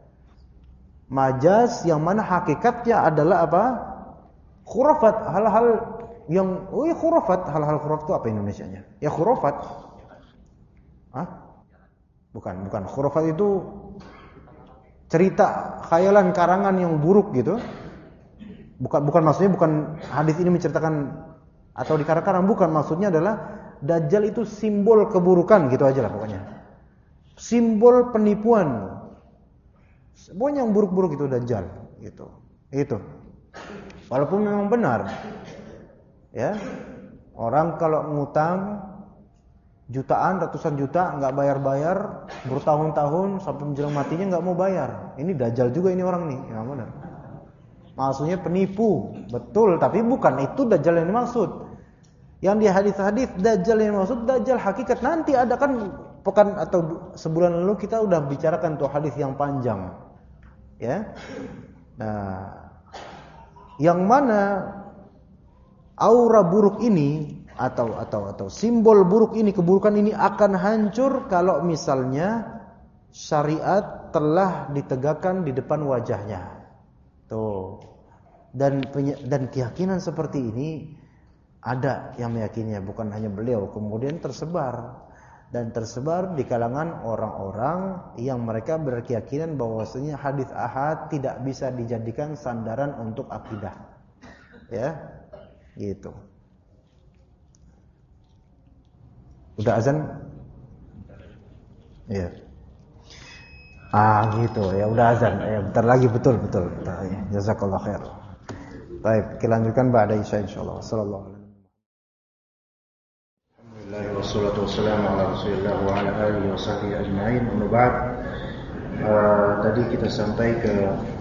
Majaz yang mana hakikatnya adalah apa? Khurafat, hal-hal yang khurafat, hal-hal khurafat itu apa Indonesianya? Ya khurafat. Hah? Bukan. Khurafat itu cerita, khayalan, karangan yang buruk gitu. Bukan maksudnya bukan hadis ini menceritakan atau dikarang-karang, bukan, maksudnya adalah Dajjal itu simbol keburukan gitu aja lah pokoknya. Simbol penipuan. Pokoknya yang buruk-buruk itu Dajjal gitu. Itu. Walaupun memang benar. Ya. Orang kalau ngutang jutaan, ratusan juta enggak bayar-bayar bertahun-tahun sampai menjelang matinya enggak mau bayar. Ini Dajjal juga ini orang nih, yang benar. Maksudnya penipu, betul, tapi bukan itu Dajjal yang dimaksud. Yang di hadis-hadis Dajjal yang maksud Dajjal hakikat. Nanti ada kan pekan atau sebulan lalu kita udah bicarakan tuh hadis yang panjang. Ya. Nah, yang mana aura buruk ini atau simbol buruk ini, keburukan ini akan hancur kalau misalnya syariat telah ditegakkan di depan wajahnya. Tuh. Dan keyakinan seperti ini ada yang meyakininya, bukan hanya beliau, kemudian tersebar di kalangan orang-orang yang mereka berkeyakinan bahwasanya hadis ahad tidak bisa dijadikan sandaran untuk akidah. Ya. Gitu. Udah azan? Iya. Gitu ya, udah azan. Ya, bentar lagi betul. Jazakallahu khair. Baik, kita lanjutkan ba'da isya insyaallah. Sallallahu alaihi wassalatu wassalamu ala Rasulillah wa ala alihi wa sahbihi ajma'in. Amma ba'd. Tadi kita sampai ke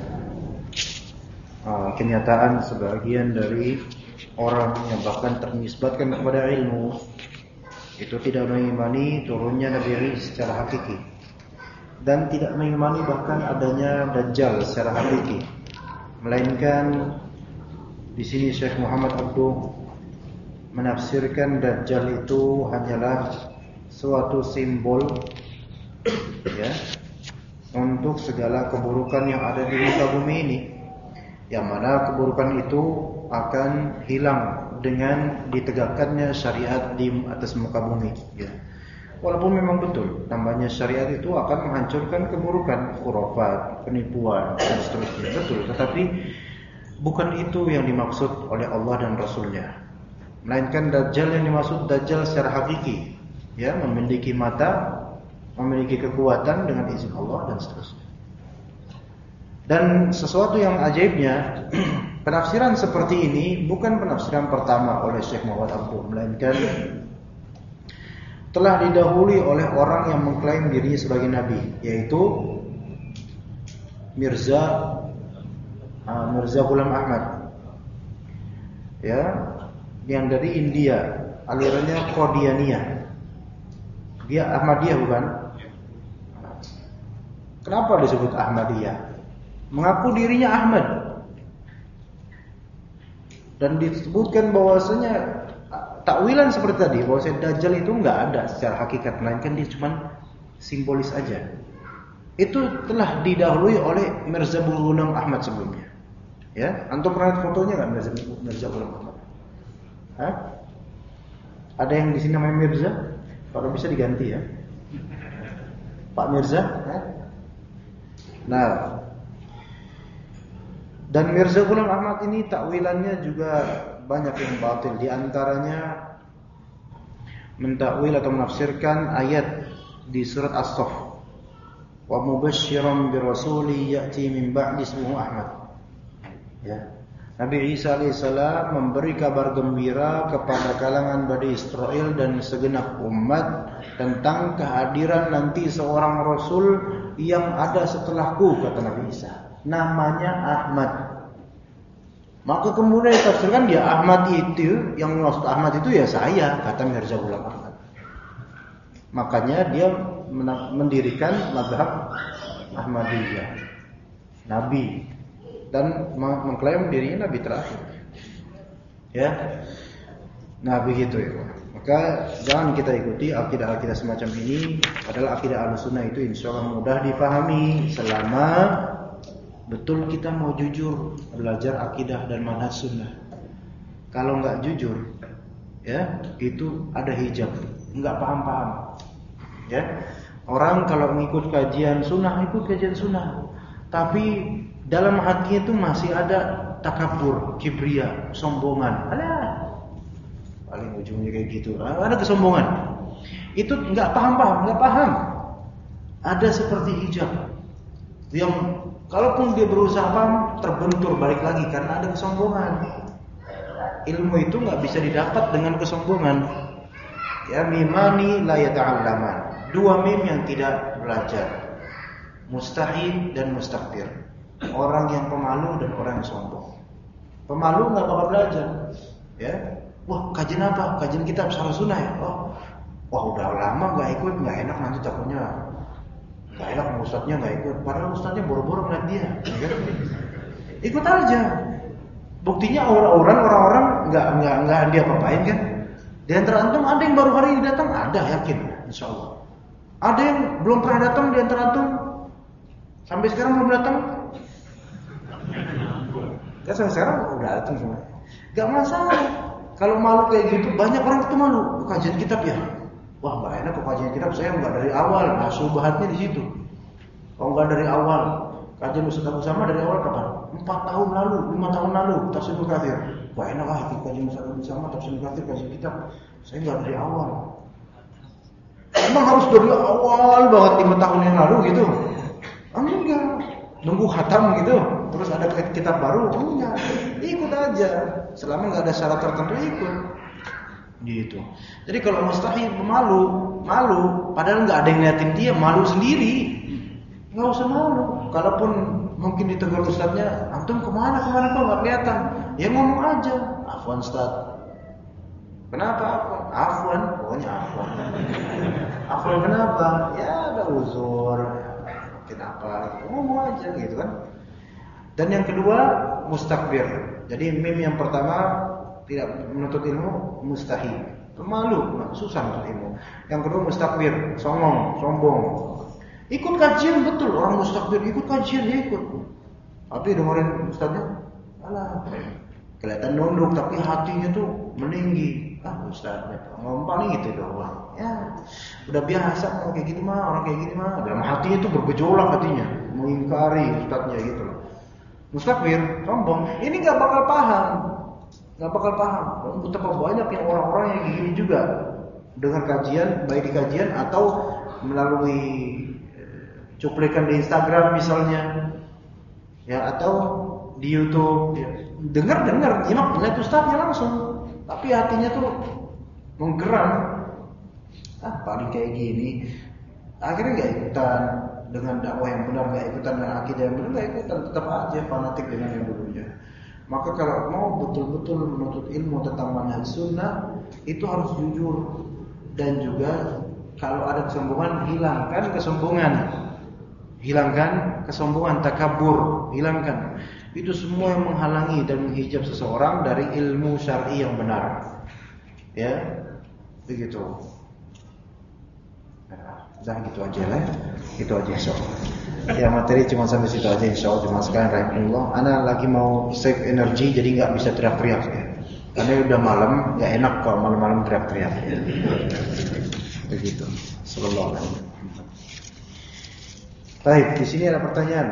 kenyataan sebagian dari orang yang bahkan ternisbatkan kepada ilmu itu tidak mengimani turunnya Nabi Isa secara hakiki dan tidak mengimani bahkan adanya Dajjal secara hakiki, melainkan di sini Syekh Muhammad Abduh menafsirkan Dajjal itu hanyalah suatu simbol ya untuk segala keburukan yang ada di muka bumi ini, yang mana keburukan itu akan hilang dengan ditegakkannya syariat di atas muka bumi ya. Walaupun memang betul namanya syariat itu akan menghancurkan keburukan, khurafat, penipuan dan seterusnya, betul, tetapi bukan itu yang dimaksud oleh Allah dan Rasulnya. Melainkan Dajjal yang dimaksud Dajjal secara hakiki, ya, memiliki mata, memiliki kekuatan dengan izin Allah dan seterusnya. Dan sesuatu yang ajaibnya, penafsiran seperti ini bukan penafsiran pertama oleh Syekh Muhammad Abduh, melainkan telah didahului oleh orang yang mengklaim dirinya sebagai nabi, yaitu Mirza Ghulam Ahmad, ya, yang dari India, alirannya Qadianiyah. Dia Ahmadiyah bukan? Kenapa disebut Ahmadiyah? Mengaku dirinya Ahmad. Dan disebutkan bahwasanya takwilan seperti tadi, bahwasanya Dajjal itu enggak ada secara hakikat, melainkan dia cuma simbolis aja. Itu telah didahului oleh Mirza Ghulam Ahmad sebelumnya. Ya, antum pernah lihat fotonya enggak Mirza Ghulam Ahmad? Hah? Ada yang di sini namanya Mirza? Kalau bisa diganti ya. Pak Mirza? Hah? Nah, dan Mirza Ghulam Ahmad ini takwilannya juga banyak yang batil. Di antaranya mentakwil atau menafsirkan ayat di surat As-Saff. Wa mubasysyiran birasuli ya'ti min ba'di ismuhu Ahmad. Ya. Nabi Isa alaihissalam memberi kabar gembira kepada kalangan Bani Israel dan segenap umat tentang kehadiran nanti seorang Rasul yang ada setelahku, kata Nabi Isa. Namanya Ahmad. Maka kemudian ditafsirkan dia Ahmad itu, yang maksud Ahmad itu ya saya, kata Mirza Ghulam Ahmad. Makanya dia mendirikan mazhab Ahmadiyah, Nabi, dan mengklaim dirinya Nabi terakhir. Ya, nah begitu ya. Maka jangan kita ikuti akidah-akidah semacam ini. Padahal akidah Ahlussunnah itu insya Allah mudah dipahami selama betul kita mau jujur belajar akidah dan manhaj sunnah. Kalau nggak jujur, ya itu ada hijab, nggak paham-paham. Ya, orang kalau ngikut kajian sunnah, ikut kajian sunnah, tapi dalam hatinya itu masih ada takabur, kibria, sombongan. Ada, paling ujungnya kayak gitu. Ada kesombongan. Itu nggak paham, nggak paham. Ada seperti hijab yang kalaupun dia berusaha paham, terbentur balik lagi karena ada kesombongan. Ilmu itu nggak bisa didapat dengan kesombongan. Ya, mimani la yata'allaman. Dua mim yang tidak belajar. Mustahil dan mustakbir. Orang yang pemalu dan orang yang sombong. Pemalu nggak bakal belajar. Ya, wah kajian apa? Kajian kitab Syarah Sunnah ya. Oh, wah udah lama nggak ikut, nggak enak nanti takutnya nggak enak, ustadznya nggak ikut. Padahal ustadznya boro-boro ngeliat dia. Ya, ikut aja. Buktinya orang-orang nggak dia apa-apain kan? Di antara antum ada yang baru hari ini datang, ada yakin, insya Allah. Ada yang belum pernah datang di antara antum, sampai sekarang belum datang. Kan sampai sekarang udah datang semua. Gak masalah. Kalau malu kayak gitu, banyak orang itu malu. Kajian kitab ya. Wah nggak enak kok kajian kitab, saya nggak dari awal. Nah syubhatnya di situ. Kalau nggak dari awal, kajian Ustaz Abu Sama dari awal kapan? 4 tahun lalu, 5 tahun lalu, Tafsir Ibnu Katsir. Wah enak lah ikut kajian Ustaz Abu Sama, Tafsir Ibnu Katsir, kajian kitab. Saya nggak dari awal. Emang harus dari awal banget 5 tahun yang lalu gitu? Enggak. Nunggu khatam gitu, terus ada kitab baru, enggak. Ikut aja. Selama nggak ada syarat tertentu ikut. Gitu. Jadi kalau mustahil malu, padahal nggak ada yang ngeliatin dia, malu sendiri. Nggak usah malu. Kalaupun mungkin ditegur ustadznya, antum kemana kok nggak kelihatan? Ya ngomong aja, afwan ustadz. Kenapa afwan? Afwan, pokoknya afwan. Afwan kenapa? Ya ada uzur. Kenapa? Ngomong aja gitu kan. Dan yang kedua mustakbir. Jadi mim yang pertama tidak menuntut ilmu, mustahil, malu, susah menuntut ilmu. Yang kedua mustakbir, sombong. Ikut kajian betul, orang mustakbir ikut kajian dia ikut. Tapi dengerin ustaznya, alah, kelihatan nunduk tapi hatinya tuh meninggi. Ustaznya ngomong gitu doang. Ya, udah biasa mau kayak gitu mah, orang kayak gini mah. Dalam hatinya tuh bergejolak hatinya, mengingkari ustaznya gitu loh. Mustakbir, sombong, ini nggak bakal paham. Betapa banyak yang orang-orang yang gini juga dengar kajian, baik di kajian atau melalui cuplikan di Instagram misalnya, ya atau di YouTube, ya. dengar, nyimak lihat ustaznya langsung, tapi hatinya tuh menggeram. Paling kayak gini, akhirnya nggak ikutan dengan dakwah yang benar, nggak ikutan dengan akidah yang benar, nggak ikutan, tetap aja fanatik dengan yang dulunya. Maka kalau mau betul-betul menuntut ilmu tentang manhaj sunnah, itu harus jujur. Dan juga kalau ada kesombongan, hilangkan kesombongan, takabur, hilangkan. Itu semua yang menghalangi dan menghijab seseorang dari ilmu syar'i yang benar. Ya, begitu. Nah, gitu aja lah. Itu aja insyaallah. Ya materi cuma sampai situ aja insyaallah. Cuma sekalian rahimahullah. Ana lagi mau save energi jadi nggak bisa teriak-teriak ya. Karena udah malam, nggak enak kalau malam-malam teriak-teriak. Ya. Begitu. Sallallahu alaihi wasallam. Baik, di sini ada pertanyaan.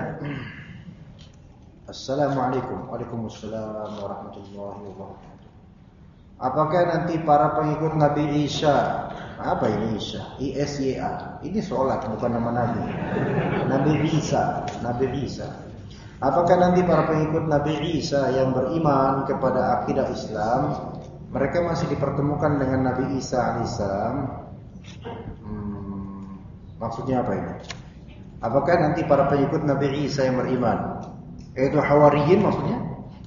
Assalamualaikum. Waalaikumsalam warahmatullahi wabarakatuh. Apakah nanti para pengikut Nabi Isa, apa ini Isa? ISYA. Ini sholat, bukan nama Nabi. Nabi Isa. Apakah nanti para pengikut Nabi Isa yang beriman kepada akidah Islam, mereka masih dipertemukan dengan Nabi Isa alaihissalam? Maksudnya apa ini? Apakah nanti para pengikut Nabi Isa yang beriman, yaitu Hawariyin maksudnya?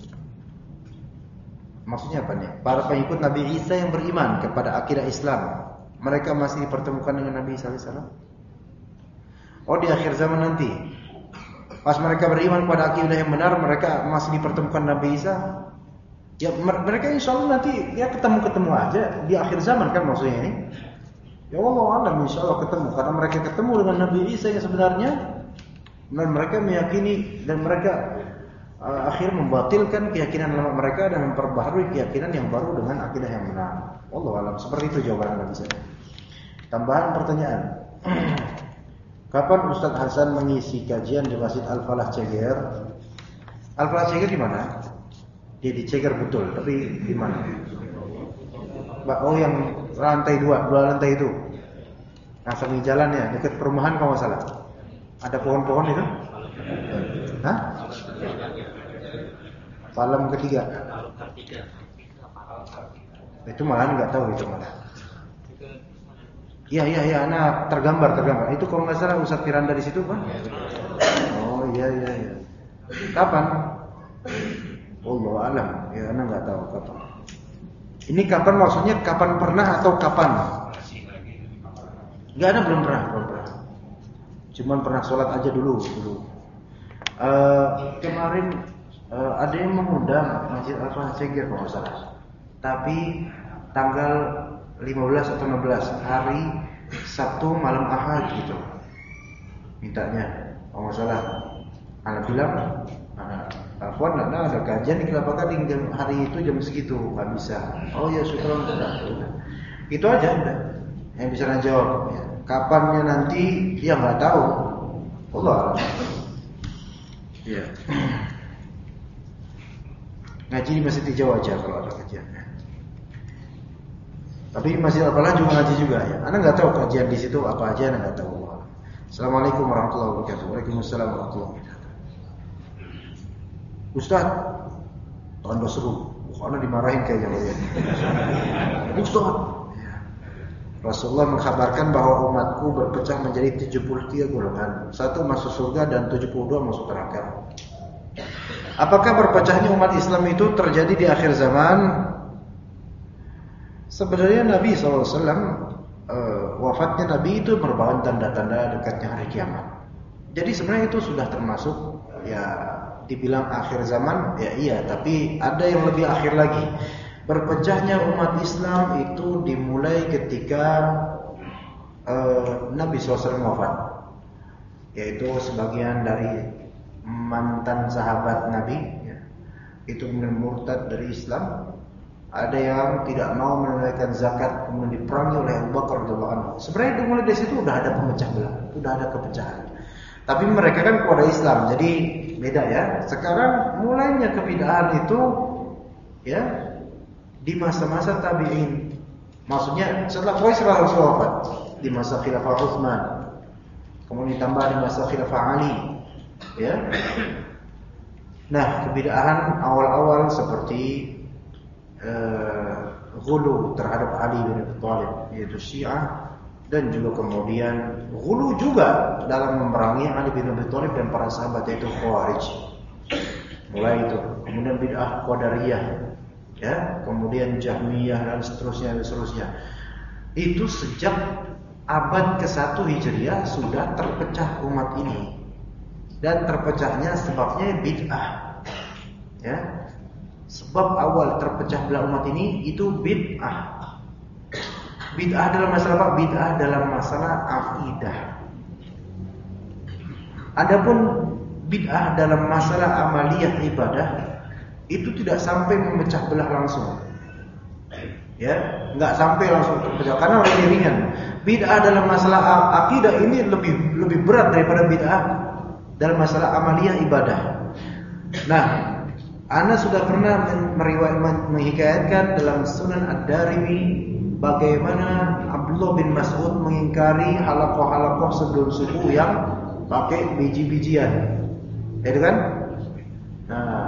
Maksudnya apa nih? Para pengikut Nabi Isa yang beriman kepada akidah Islam, mereka masih dipertemukan dengan Nabi Isa alaihissalam? Oh, di akhir zaman nanti, pas mereka beriman kepada akidah yang benar, mereka masih dipertemukan Nabi Isa? Ya, mereka insya Allah nanti ya ketemu aja di akhir zaman kan maksudnya ini. Ya Allah alam, insya Allah ketemu, karena mereka ketemu dengan Nabi Isa yang sebenarnya, dan mereka meyakini dan mereka akhirnya membatilkan keyakinan lama mereka dan memperbaharui keyakinan yang baru dengan akidah yang benar. Allah alam, seperti itu jawaban Anda bisa. Tambahan pertanyaan. Kapan Ustaz Hasan mengisi kajian di Masjid Al-Falah Ceger? Al-Falah Ceger di mana? Dia di Ceger betul, tapi di mana? Oh, yang lantai dua lantai itu. Nah, samping jalannya dekat perumahan kalau nggak salah. Ada pohon-pohon itu? Hah? Palam ketiga. Itu malah nggak tahu itu malah. Iya, anak tergambar. Itu kalau nggak salah Ustaz Firanda di situ kan? Oh iya. Kapan? Allah alam. Ya, anak nggak tahu kapan. Ini kapan maksudnya? Kapan pernah atau kapan? Nggak ada, belum pernah. Cuman pernah sholat aja dulu. Kemarin ada yang mengundang Masjid Al-Falah Ceger kalau nggak salah. Tapi tanggal 15 atau 16 hari Sabtu malam Ahad gitu. Mintanya kalau nggak salah. Anak bilang, Afwan, ada kajian di Kelapa Gading hari itu jam segitu, nggak bisa. Oh ya syukur, udah. Itu aja udah. Yang bisa jawab. Ya. Kapannya nanti, ya nggak tahu. Allah. Ya. Ngaji di Masjid Hijau aja kalau ada kajiannya. Tapi Masjid Al-Falah juga ngaji juga ya. Anda nggak tahu kajian di situ apa aja, Anda nggak tahu. Assalamualaikum warahmatullahi wabarakatuh. Waalaikumsalam warahmatullahi wabarakatuh. Ustaz, tanda seru. Karena dimarahin kayaknya ya. Ustaz. Rasulullah mengkhabarkan bahwa umatku berpecah menjadi 73 golongan. 1 masuk surga dan 72 masuk neraka. Apakah berpecahnya umat Islam itu terjadi di akhir zaman? Sebenarnya Nabi SAW wafatnya Nabi itu merupakan tanda-tanda dekatnya hari kiamat. Jadi sebenarnya itu sudah termasuk ya dibilang akhir zaman, ya iya, tapi ada yang lebih akhir lagi. Berpecahnya umat Islam itu dimulai ketika Nabi SAW wafat, yaitu sebagian dari mantan sahabat Nabi ya, itu murtad dari Islam. Ada yang tidak mau menunaikan zakat, kemudian diperangi oleh Abu Bakar radhiyallahu anhu. Sebenarnya dimulai dari situ udah ada pemecah belah, udah ada kepecahan. Tapi mereka kan kepada Islam, jadi beda ya. Sekarang mulainya kebidahan itu ya di masa-masa tabi'in. Maksudnya setelah Rasulullah wafat, di masa khilafah Utsman, kemudian ditambah di masa khilafah Ali, ya. Nah, kebidahan awal-awal seperti ghulu terhadap Ali bin Abi Thalib, yaitu Syiah, dan juga kemudian ghulu juga dalam memerangi Ali bin Abi Thalib dan para sahabat, yaitu Khawarij. Mulai itu, kemudian bid'ah Qadariyah, ya, kemudian Jahmiyah dan seterusnya. Itu sejak abad ke-1 Hijriah sudah terpecah umat ini. Dan terpecahnya sebabnya bid'ah. Ya. Sebab awal terpecah belah umat ini itu bid'ah. Bid'ah dalam masalah apa? Bid'ah dalam masalah akidah. Adapun bid'ah dalam masalah amaliyah ibadah itu tidak sampai memecah belah langsung. Ya, enggak sampai langsung terpecah karena lebih ringan. Bid'ah dalam masalah akidah ini lebih berat daripada bid'ah dalam masalah amaliyah ibadah. Nah, Ana sudah pernah menghikayatkan dalam Sunan Ad-Darimi bagaimana Abdullah bin Mas'ud mengingkari halaqah-halaqah sebelum subuh yang pakai biji-bijian. Itu kan? Nah,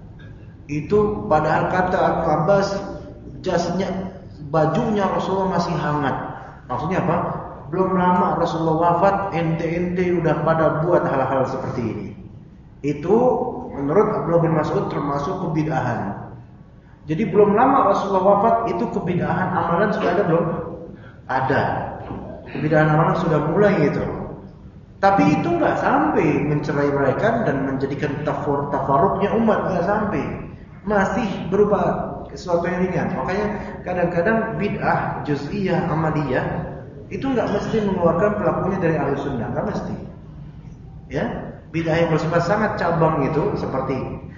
itu padahal kata Abu Abbas jasnya, bajunya Rasulullah masih hangat. Maksudnya apa? Belum lama Rasulullah wafat, ente-ente udah pada buat hal-hal seperti ini. Itu menurut Abdullah bin Mas'ud termasuk kebid'ahan. Jadi belum lama Rasulullah wafat, itu kebid'ahan amalan sudah ada belum? Ada. Kebid'ahan amalan sudah mulai gitu. Tapi itu nggak sampai mencerai-beraikan dan menjadikan tafarruqnya umat, nggak sampai. Masih berupa sesuatu yang ringan. Makanya kadang-kadang bid'ah juz'iyah amaliyah itu nggak mesti mengeluarkan pelakunya dari Ahlus Sunnah, nggak mesti. Ya, bid'ah yang bersifat sangat cabang itu seperti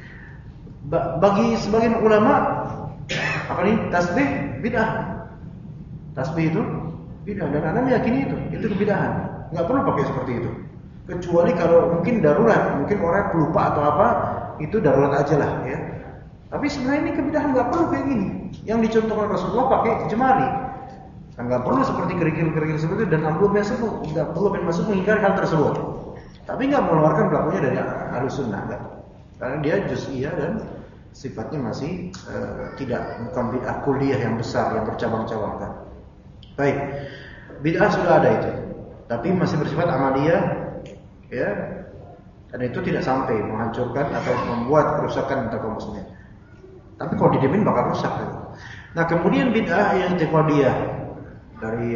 bagi sebagian ulama apa nih, tasbih bid'ah. Tasbih itu bid'ah dan Anda meyakini itu kebid'ahan. Nggak perlu pakai seperti itu. Kecuali kalau mungkin darurat, mungkin orang pelupa atau apa, itu darurat aja lah ya. Tapi sebenarnya ini kebid'ahan, nggak perlu kayak gini. Yang dicontohkan Rasulullah pakai jemari. Kan nggak perlu seperti kerikil-kerikil seperti itu, dan Abdullah bin Mas'ud mengingkari hal tersebut. Tapi nggak mengeluarkan pelakunya dari Ahlus Sunnah, enggak. Karena dia juz'iyah dan sifatnya masih bukan bid'ah kulliyah yang besar yang bercabang-cabang kan. Baik, bid'ah sudah ada itu, tapi masih bersifat amaliyah, ya. Dan itu tidak sampai menghancurkan atau membuat kerusakan antar kaum muslimin. Tapi kalau didiamin bakal rusak kan. Nah, kemudian bid'ah yang i'tiqadiyah dari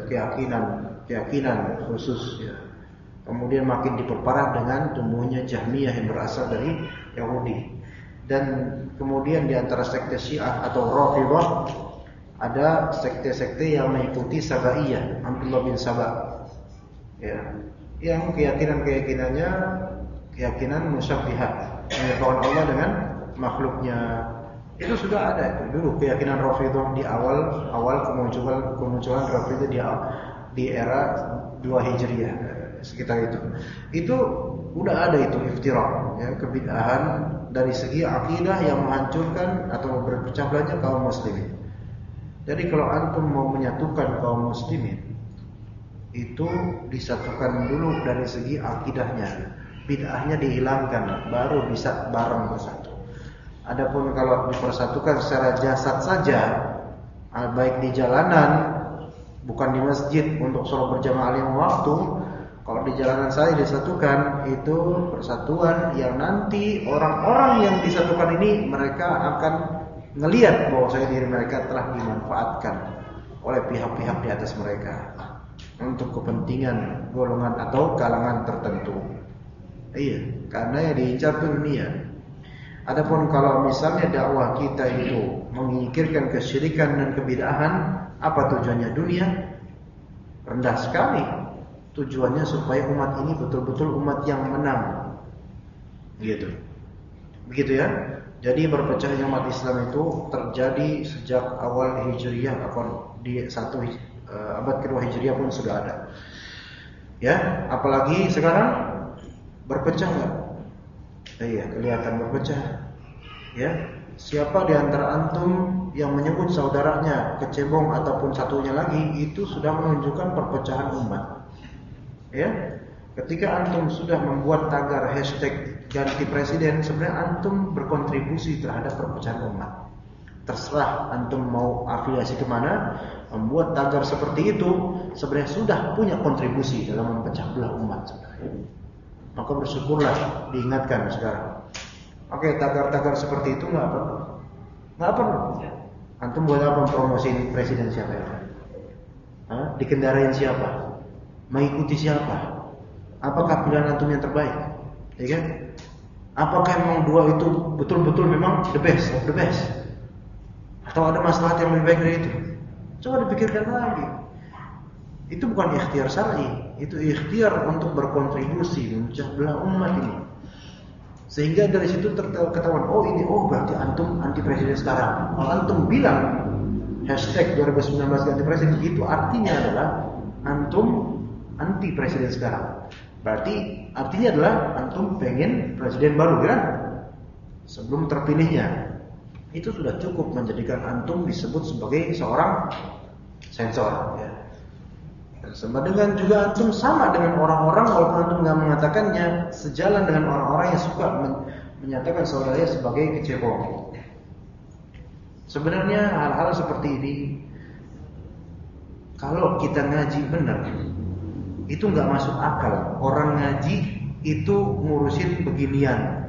keyakinan khusus ya. Kemudian makin diperparah dengan tumbuhnya Jahmiyah yang berasal dari Yahudi. Dan kemudian di antara sekte Syiah atau Rafidhah ada sekte-sekte yang mengikuti Sabaiyah, Abdullah bin Saba. Ya, yang keyakinan-keyakinannya keyakinan musyabbihat, menyamakan Allah dengan makhluknya. Itu sudah ada itu dulu keyakinan Rafidhah di awal kemunculan Rafidhah di era 2 Hijriah sekitar itu. Itu udah ada itu iftiraq ya, kebid'ahan dari segi akidah yang menghancurkan atau berpecah belahnya kaum muslimin. Jadi kalau antum mau menyatukan kaum muslimin, itu disatukan dulu dari segi akidahnya, bid'ahnya dihilangkan, baru bisa bareng bersatu. Adapun kalau dipersatukan secara jasad saja, baik di jalanan, bukan di masjid untuk sholat berjamaah 5 waktu. Kalau di jalanan saya disatukan, itu persatuan yang nanti orang-orang yang disatukan ini mereka akan ngelihat bahwa diri mereka telah dimanfaatkan oleh pihak-pihak di atas mereka untuk kepentingan golongan atau kalangan tertentu. Iya, karena yang diincar itu dunia. Adapun kalau misalnya dakwah kita itu menyingkirkan kesyirikan dan kebid'ahan, apa tujuannya dunia? Rendah sekali. Tujuannya supaya umat ini betul-betul umat yang menang. Gitu. Begitu ya. Jadi berpecahnya umat Islam itu terjadi sejak awal Hijriyah, atau di abad kedua Hijriyah pun sudah ada. Ya, apalagi sekarang berpecah enggak? Iya, kelihatan berpecah. Ya, siapa di antara antum yang menyebut saudaranya kecebong ataupun satunya lagi, itu sudah menunjukkan perpecahan umat. Ya, ketika antum sudah membuat tagar hashtag ganti presiden, sebenarnya antum berkontribusi terhadap perpecahan umat. Terserah antum mau afiliasi kemana, membuat tagar seperti itu sebenarnya sudah punya kontribusi dalam memecah belah umat sebenarnya. Maka bersyukurlah diingatkan sekarang. Oke, tagar-tagar seperti itu nggak perlu. Antum buat apa promosiin presiden siapa ya? Dikendarain siapa? Mengikuti siapa? Apakah pilihan antum yang terbaik? Ya kan? Apakah memang dua itu betul-betul memang the best of the best? Atau ada maslahat yang lebih baik dari itu? Coba dipikirkan lagi. Itu bukan ikhtiar syar'i, itu ikhtiar untuk berkontribusi memecah belah umat ini. Sehingga dari situ ketahuan, berarti antum anti presiden sekarang. Kalau antum bilang hashtag 2019 ganti presiden, itu artinya adalah antum anti presiden sekarang. Berarti artinya adalah antum pengen presiden baru kan? sebelum terpilihnya, itu sudah cukup menjadikan antum disebut sebagai seorang sensor. Ya. Dan sama dengan juga antum sama dengan orang-orang, walaupun antum nggak mengatakannya, sejalan dengan orang-orang yang suka menyatakan saudaranya sebagai kecebong. Sebenarnya hal-hal seperti ini, kalau kita ngaji benar, itu nggak masuk akal. Orang ngaji itu ngurusin beginian,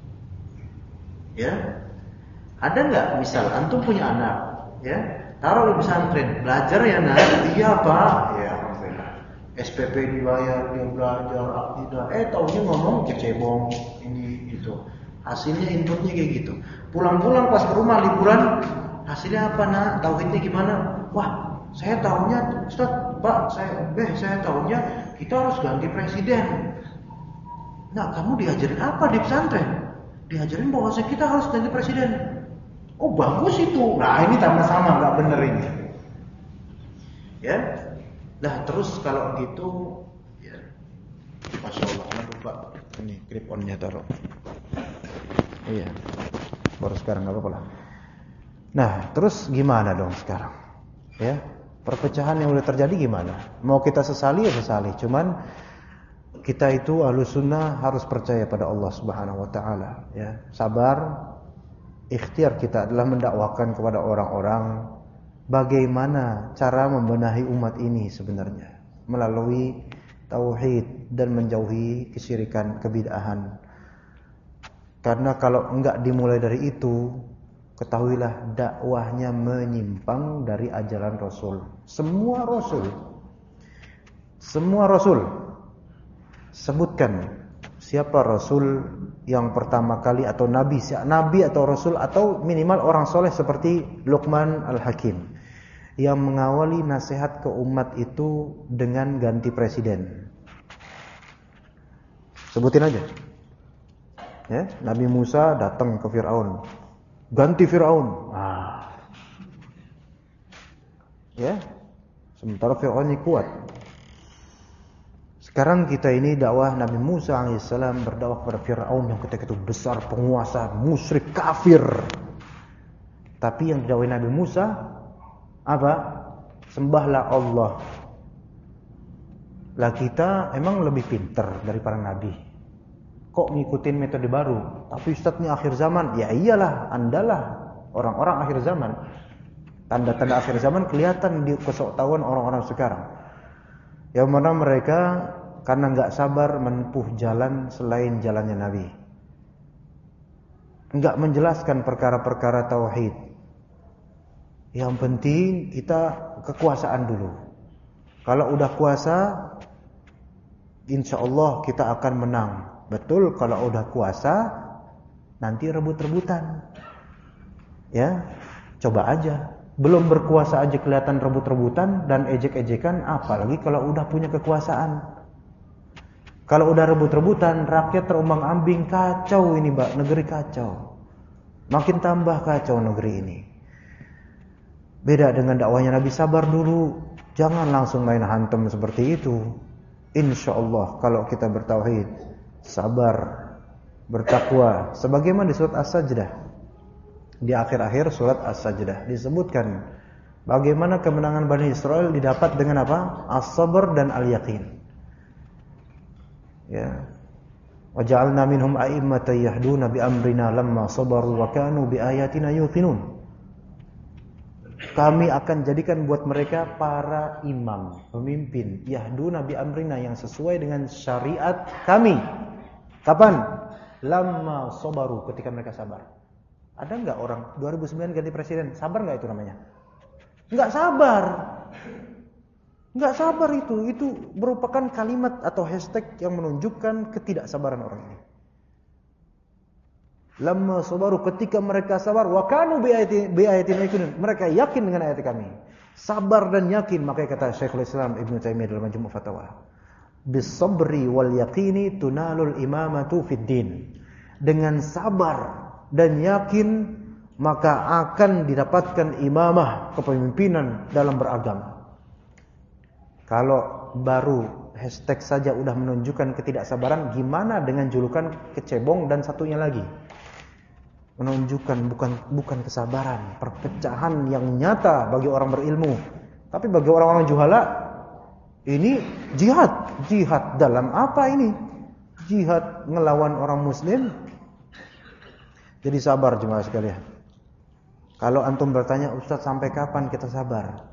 ya. Ada nggak misal antum punya anak, ya, taruh di pesantren, belajar ya nak? Iya pak, ya alhamdulillah. SPP dibayar, dia belajar akidah. Taunya ngomong kecebong ini itu. Hasilnya inputnya kayak gitu. Pulang-pulang pas ke rumah liburan, hasilnya apa nak? Tauhidnya gimana? Wah, saya tahunya Ustaz, Pak, saya tahunya kita harus ganti presiden. Nah, kamu diajarin apa di pesantren? Diajarin bahwa kita harus ganti presiden. Oh, bagus itu. Nah, ini sama-sama nggak bener ini. Ya. Nah, terus kalau gitu, ya, masya Allah, lupa ini clip on-nya taruh. Iya. Baru sekarang nggak apa-apa lah. Nah, terus gimana dong sekarang? Ya, perpecahan yang udah terjadi gimana? Mau kita sesali ya sesali. Cuman kita itu Ahlus Sunnah harus percaya pada Allah Subhanahu wa taala, ya. Sabar. Ikhtiar kita adalah mendakwakan kepada orang-orang bagaimana cara membenahi umat ini sebenarnya melalui tauhid dan menjauhi kesyirikan, kebid'ahan. Karena kalau enggak dimulai dari itu, ketahuilah dakwahnya menyimpang dari ajaran Rasul. Semua Rasul sebutkan siapa Rasul yang pertama kali atau Nabi atau Rasul atau minimal orang soleh seperti Luqman Al-Hakim yang mengawali nasihat ke umat itu dengan ganti presiden. Sebutin aja. Ya, Nabi Musa datang ke Fir'aun, ganti Fir'aun. Ya, sementara Fir'aun ini kuat. Sekarang kita ini dakwah Nabi Musa alaihissalam berdakwah kepada Fir'aun yang ketika itu besar, penguasa, musyrik, kafir. Tapi yang didakwahi Nabi Musa apa? Sembahlah Allah. Lah kita emang lebih pintar dari para nabi. Kok ngikutin metode baru? Tapi Ustaz ini akhir zaman. Ya iyalah, andalah orang-orang akhir zaman. Tanda-tanda akhir zaman kelihatan di kesoktahuan orang-orang sekarang. Yang mana mereka karena nggak sabar menempuh jalan selain jalannya Nabi, nggak menjelaskan perkara-perkara tauhid. Yang penting kita kekuasaan dulu. Kalau udah kuasa, insya Allah kita akan menang. Betul, kalau udah kuasa nanti rebut-rebutan. Ya, coba aja. Belum berkuasa aja kelihatan rebut-rebutan dan ejek-ejekan, apalagi kalau udah punya kekuasaan. Kalau udah rebut-rebutan, rakyat terombang-ambing, kacau ini, Mbak, negeri kacau. Makin tambah kacau negeri ini. Beda dengan dakwahnya Nabi, sabar dulu, jangan langsung main hantem seperti itu. Insya Allah kalau kita bertauhid, sabar, bertakwa, sebagaimana di surat As-Sajdah. Di akhir-akhir surat As-Sajdah disebutkan bagaimana kemenangan Bani Israel didapat dengan apa? As-sabr dan al-yaqin. Ya. Waja'alna minhum a'immatan yahduna bi amrina lamma sabaru wa kanu bi ayatina yuqinun. Kami akan jadikan buat mereka para imam, pemimpin, yahduna bi amrina yang sesuai dengan syariat kami. Kapan? Lamma sabaru, ketika mereka sabar. Ada nggak orang 2009 ganti presiden sabar nggak itu namanya? Nggak sabar, nggak sabar itu merupakan kalimat atau hashtag yang menunjukkan ketidaksabaran orang ini. Lamma sabaru, ketika mereka sabar, wa kanu bi ayatina yuqinun, mereka yakin dengan ayat kami. Sabar dan yakin, makanya kata Syekhul Islam Ibnu Taimiyah dalam Majmu' Fatawa, bis sabri wal yaqini tunalul imamatu fid din. Dengan sabar dan yakin maka akan didapatkan imamah, kepemimpinan dalam beragama. Kalau baru hashtag saja udah menunjukkan ketidaksabaran, gimana dengan julukan kecebong dan satunya lagi? menunjukkan bukan kesabaran, perpecahan yang nyata bagi orang berilmu. Tapi bagi orang-orang juhala ini jihad dalam apa ini? Jihad ngelawan orang muslim. Jadi sabar jemaah sekalian. Kalau antum bertanya, Ustaz sampai kapan kita sabar?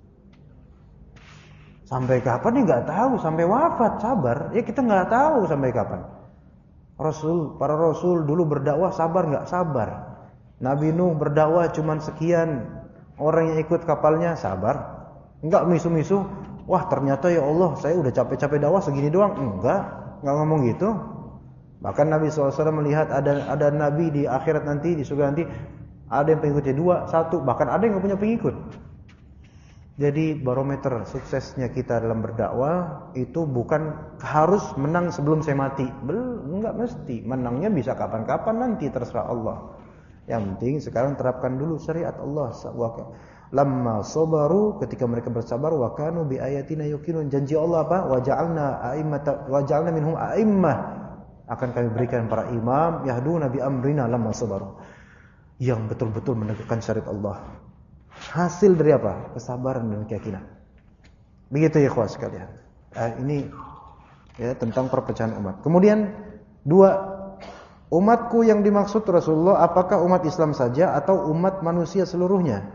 Sampai kapan ya nggak tahu, sampai wafat sabar. Ya kita nggak tahu sampai kapan. Para rasul dulu berdakwah sabar nggak sabar. Nabi Nuh berdakwah cuman sekian orang yang ikut kapalnya sabar. Enggak misu-misu. Wah ternyata ya Allah saya udah capek-capek dakwah segini doang. Enggak ngomong gitu. Bahkan Nabi SAW melihat ada nabi di akhirat nanti, di surga nanti, ada yang pengikutnya 2, 1, bahkan ada yang nggak punya pengikut. Jadi barometer suksesnya kita dalam berdakwah itu bukan harus menang sebelum saya mati. Enggak mesti. Menangnya bisa kapan-kapan nanti, terserah Allah. Yang penting sekarang terapkan dulu syariat Allah. Lamma sabaru, ketika mereka bersabar, wa kanu bi ayatina yuqinun. Janji Allah apa? Wa ja'alna minhum a'immah. Akan kami berikan para imam yahduna bi amrina lamma sabaru, yang betul-betul menegakkan syariat Allah. Hasil dari apa? Kesabaran dan keyakinan. Begitu ya ikhwah sekalian. Ini ya tentang perpecahan umat. Kemudian 2, umatku yang dimaksud Rasulullah apakah umat Islam saja atau umat manusia seluruhnya?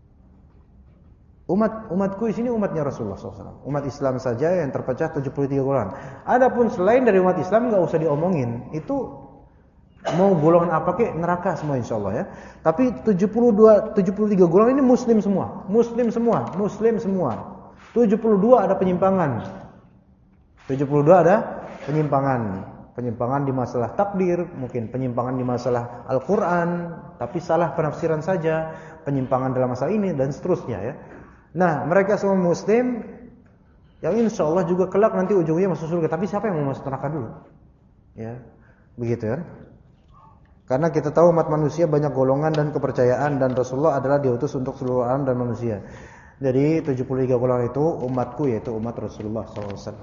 Umatku di sini umatnya Rasulullah SAW. Umat Islam saja yang terpecah 73 golongan. Adapun selain dari umat Islam enggak usah diomongin. Itu mau golongan apa kek neraka semua insyaallah ya. Tapi 73 golongan ini muslim semua. 72 ada penyimpangan. 72 ada penyimpangan di masalah takdir, mungkin penyimpangan di masalah Al-Qur'an, tapi salah penafsiran saja, penyimpangan dalam masalah ini dan seterusnya ya. Nah, mereka semua muslim yang insyaallah juga kelak nanti ujungnya masuk surga. Tapi siapa yang mau masuk neraka dulu? Ya, begitu kan? Karena kita tahu umat manusia banyak golongan dan kepercayaan, dan Rasulullah adalah diutus untuk seluruh alam dan manusia. Jadi 73 golongan itu umatku, yaitu umat Rasulullah SAW.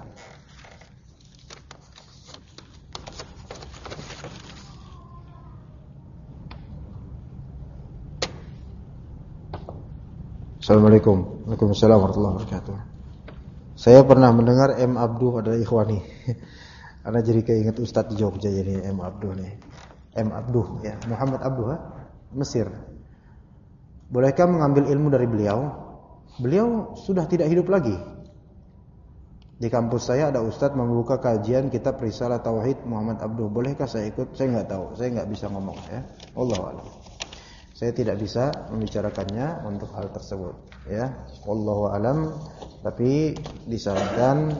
Assalamualaikum. Waalaikumsalam warahmatullahi wabarakatuh. Saya pernah mendengar M. Abduh adalah ikhwani. Karena jadi keinget Ustadz di Jogja jadi M. Abduh nih. M. Abduh ya, Muhammad Abduh Mesir. Bolehkah mengambil ilmu dari beliau? Beliau sudah tidak hidup lagi. Di kampus saya ada Ustadz membuka kajian kitab Risalah Tauhid Muhammad Abduh. Bolehkah saya ikut? Saya enggak tahu. Saya enggak bisa ngomong ya. Wallahu a'lam. Saya tidak bisa membicarakannya untuk hal tersebut ya. Wallahu a'lam. Tapi disarankan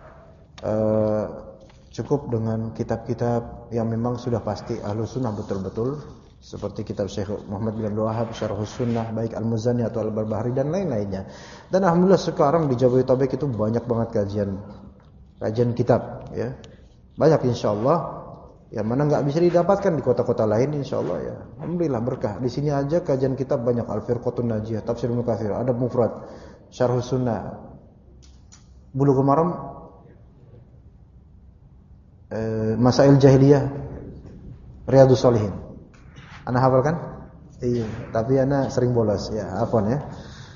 cukup dengan kitab-kitab yang memang sudah pasti Ahlus Sunnah betul-betul, seperti kitab Syekh Muhammad bin Abdul Wahhab Syarhus Sunnah, baik Al-Muzani atau Al-Barbahari dan lain-lainnya. Dan alhamdulillah sekarang di Jabodetabek itu banyak banget kajian kitab ya. Banyak insyaallah. Yang mana enggak bisa didapatkan di kota-kota lain insyaallah ya. Alhamdulillah berkah. Di sini aja kajian kitab banyak, Al-Firqatun Najiyah, Tafsir Ibnu Katsir, Adab Mufrad, Syarhus Sunnah, Bulughul Maram, Masail Jahiliyah, Riyadhus Shalihin. Ana hafal kan? Iya, tapi ana sering bolos ya, afwan ya.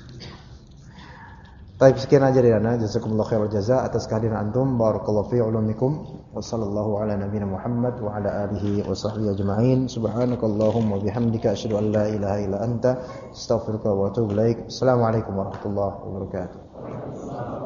Baik, sekian aja dari ana. Jazakumullahu khairal jazaa atas kehadiran antum. Barakallahu fi ulumikum. Wassallallahu ala nabiyyina Muhammad wa ala alihi wa sahbihi ajma'in. Subhanakallahumma wa bihamdika asyhadu an la ilaha illa anta astaghfiruka wa atubu ilaik. Assalamualaikum warahmatullahi wabarakatuh.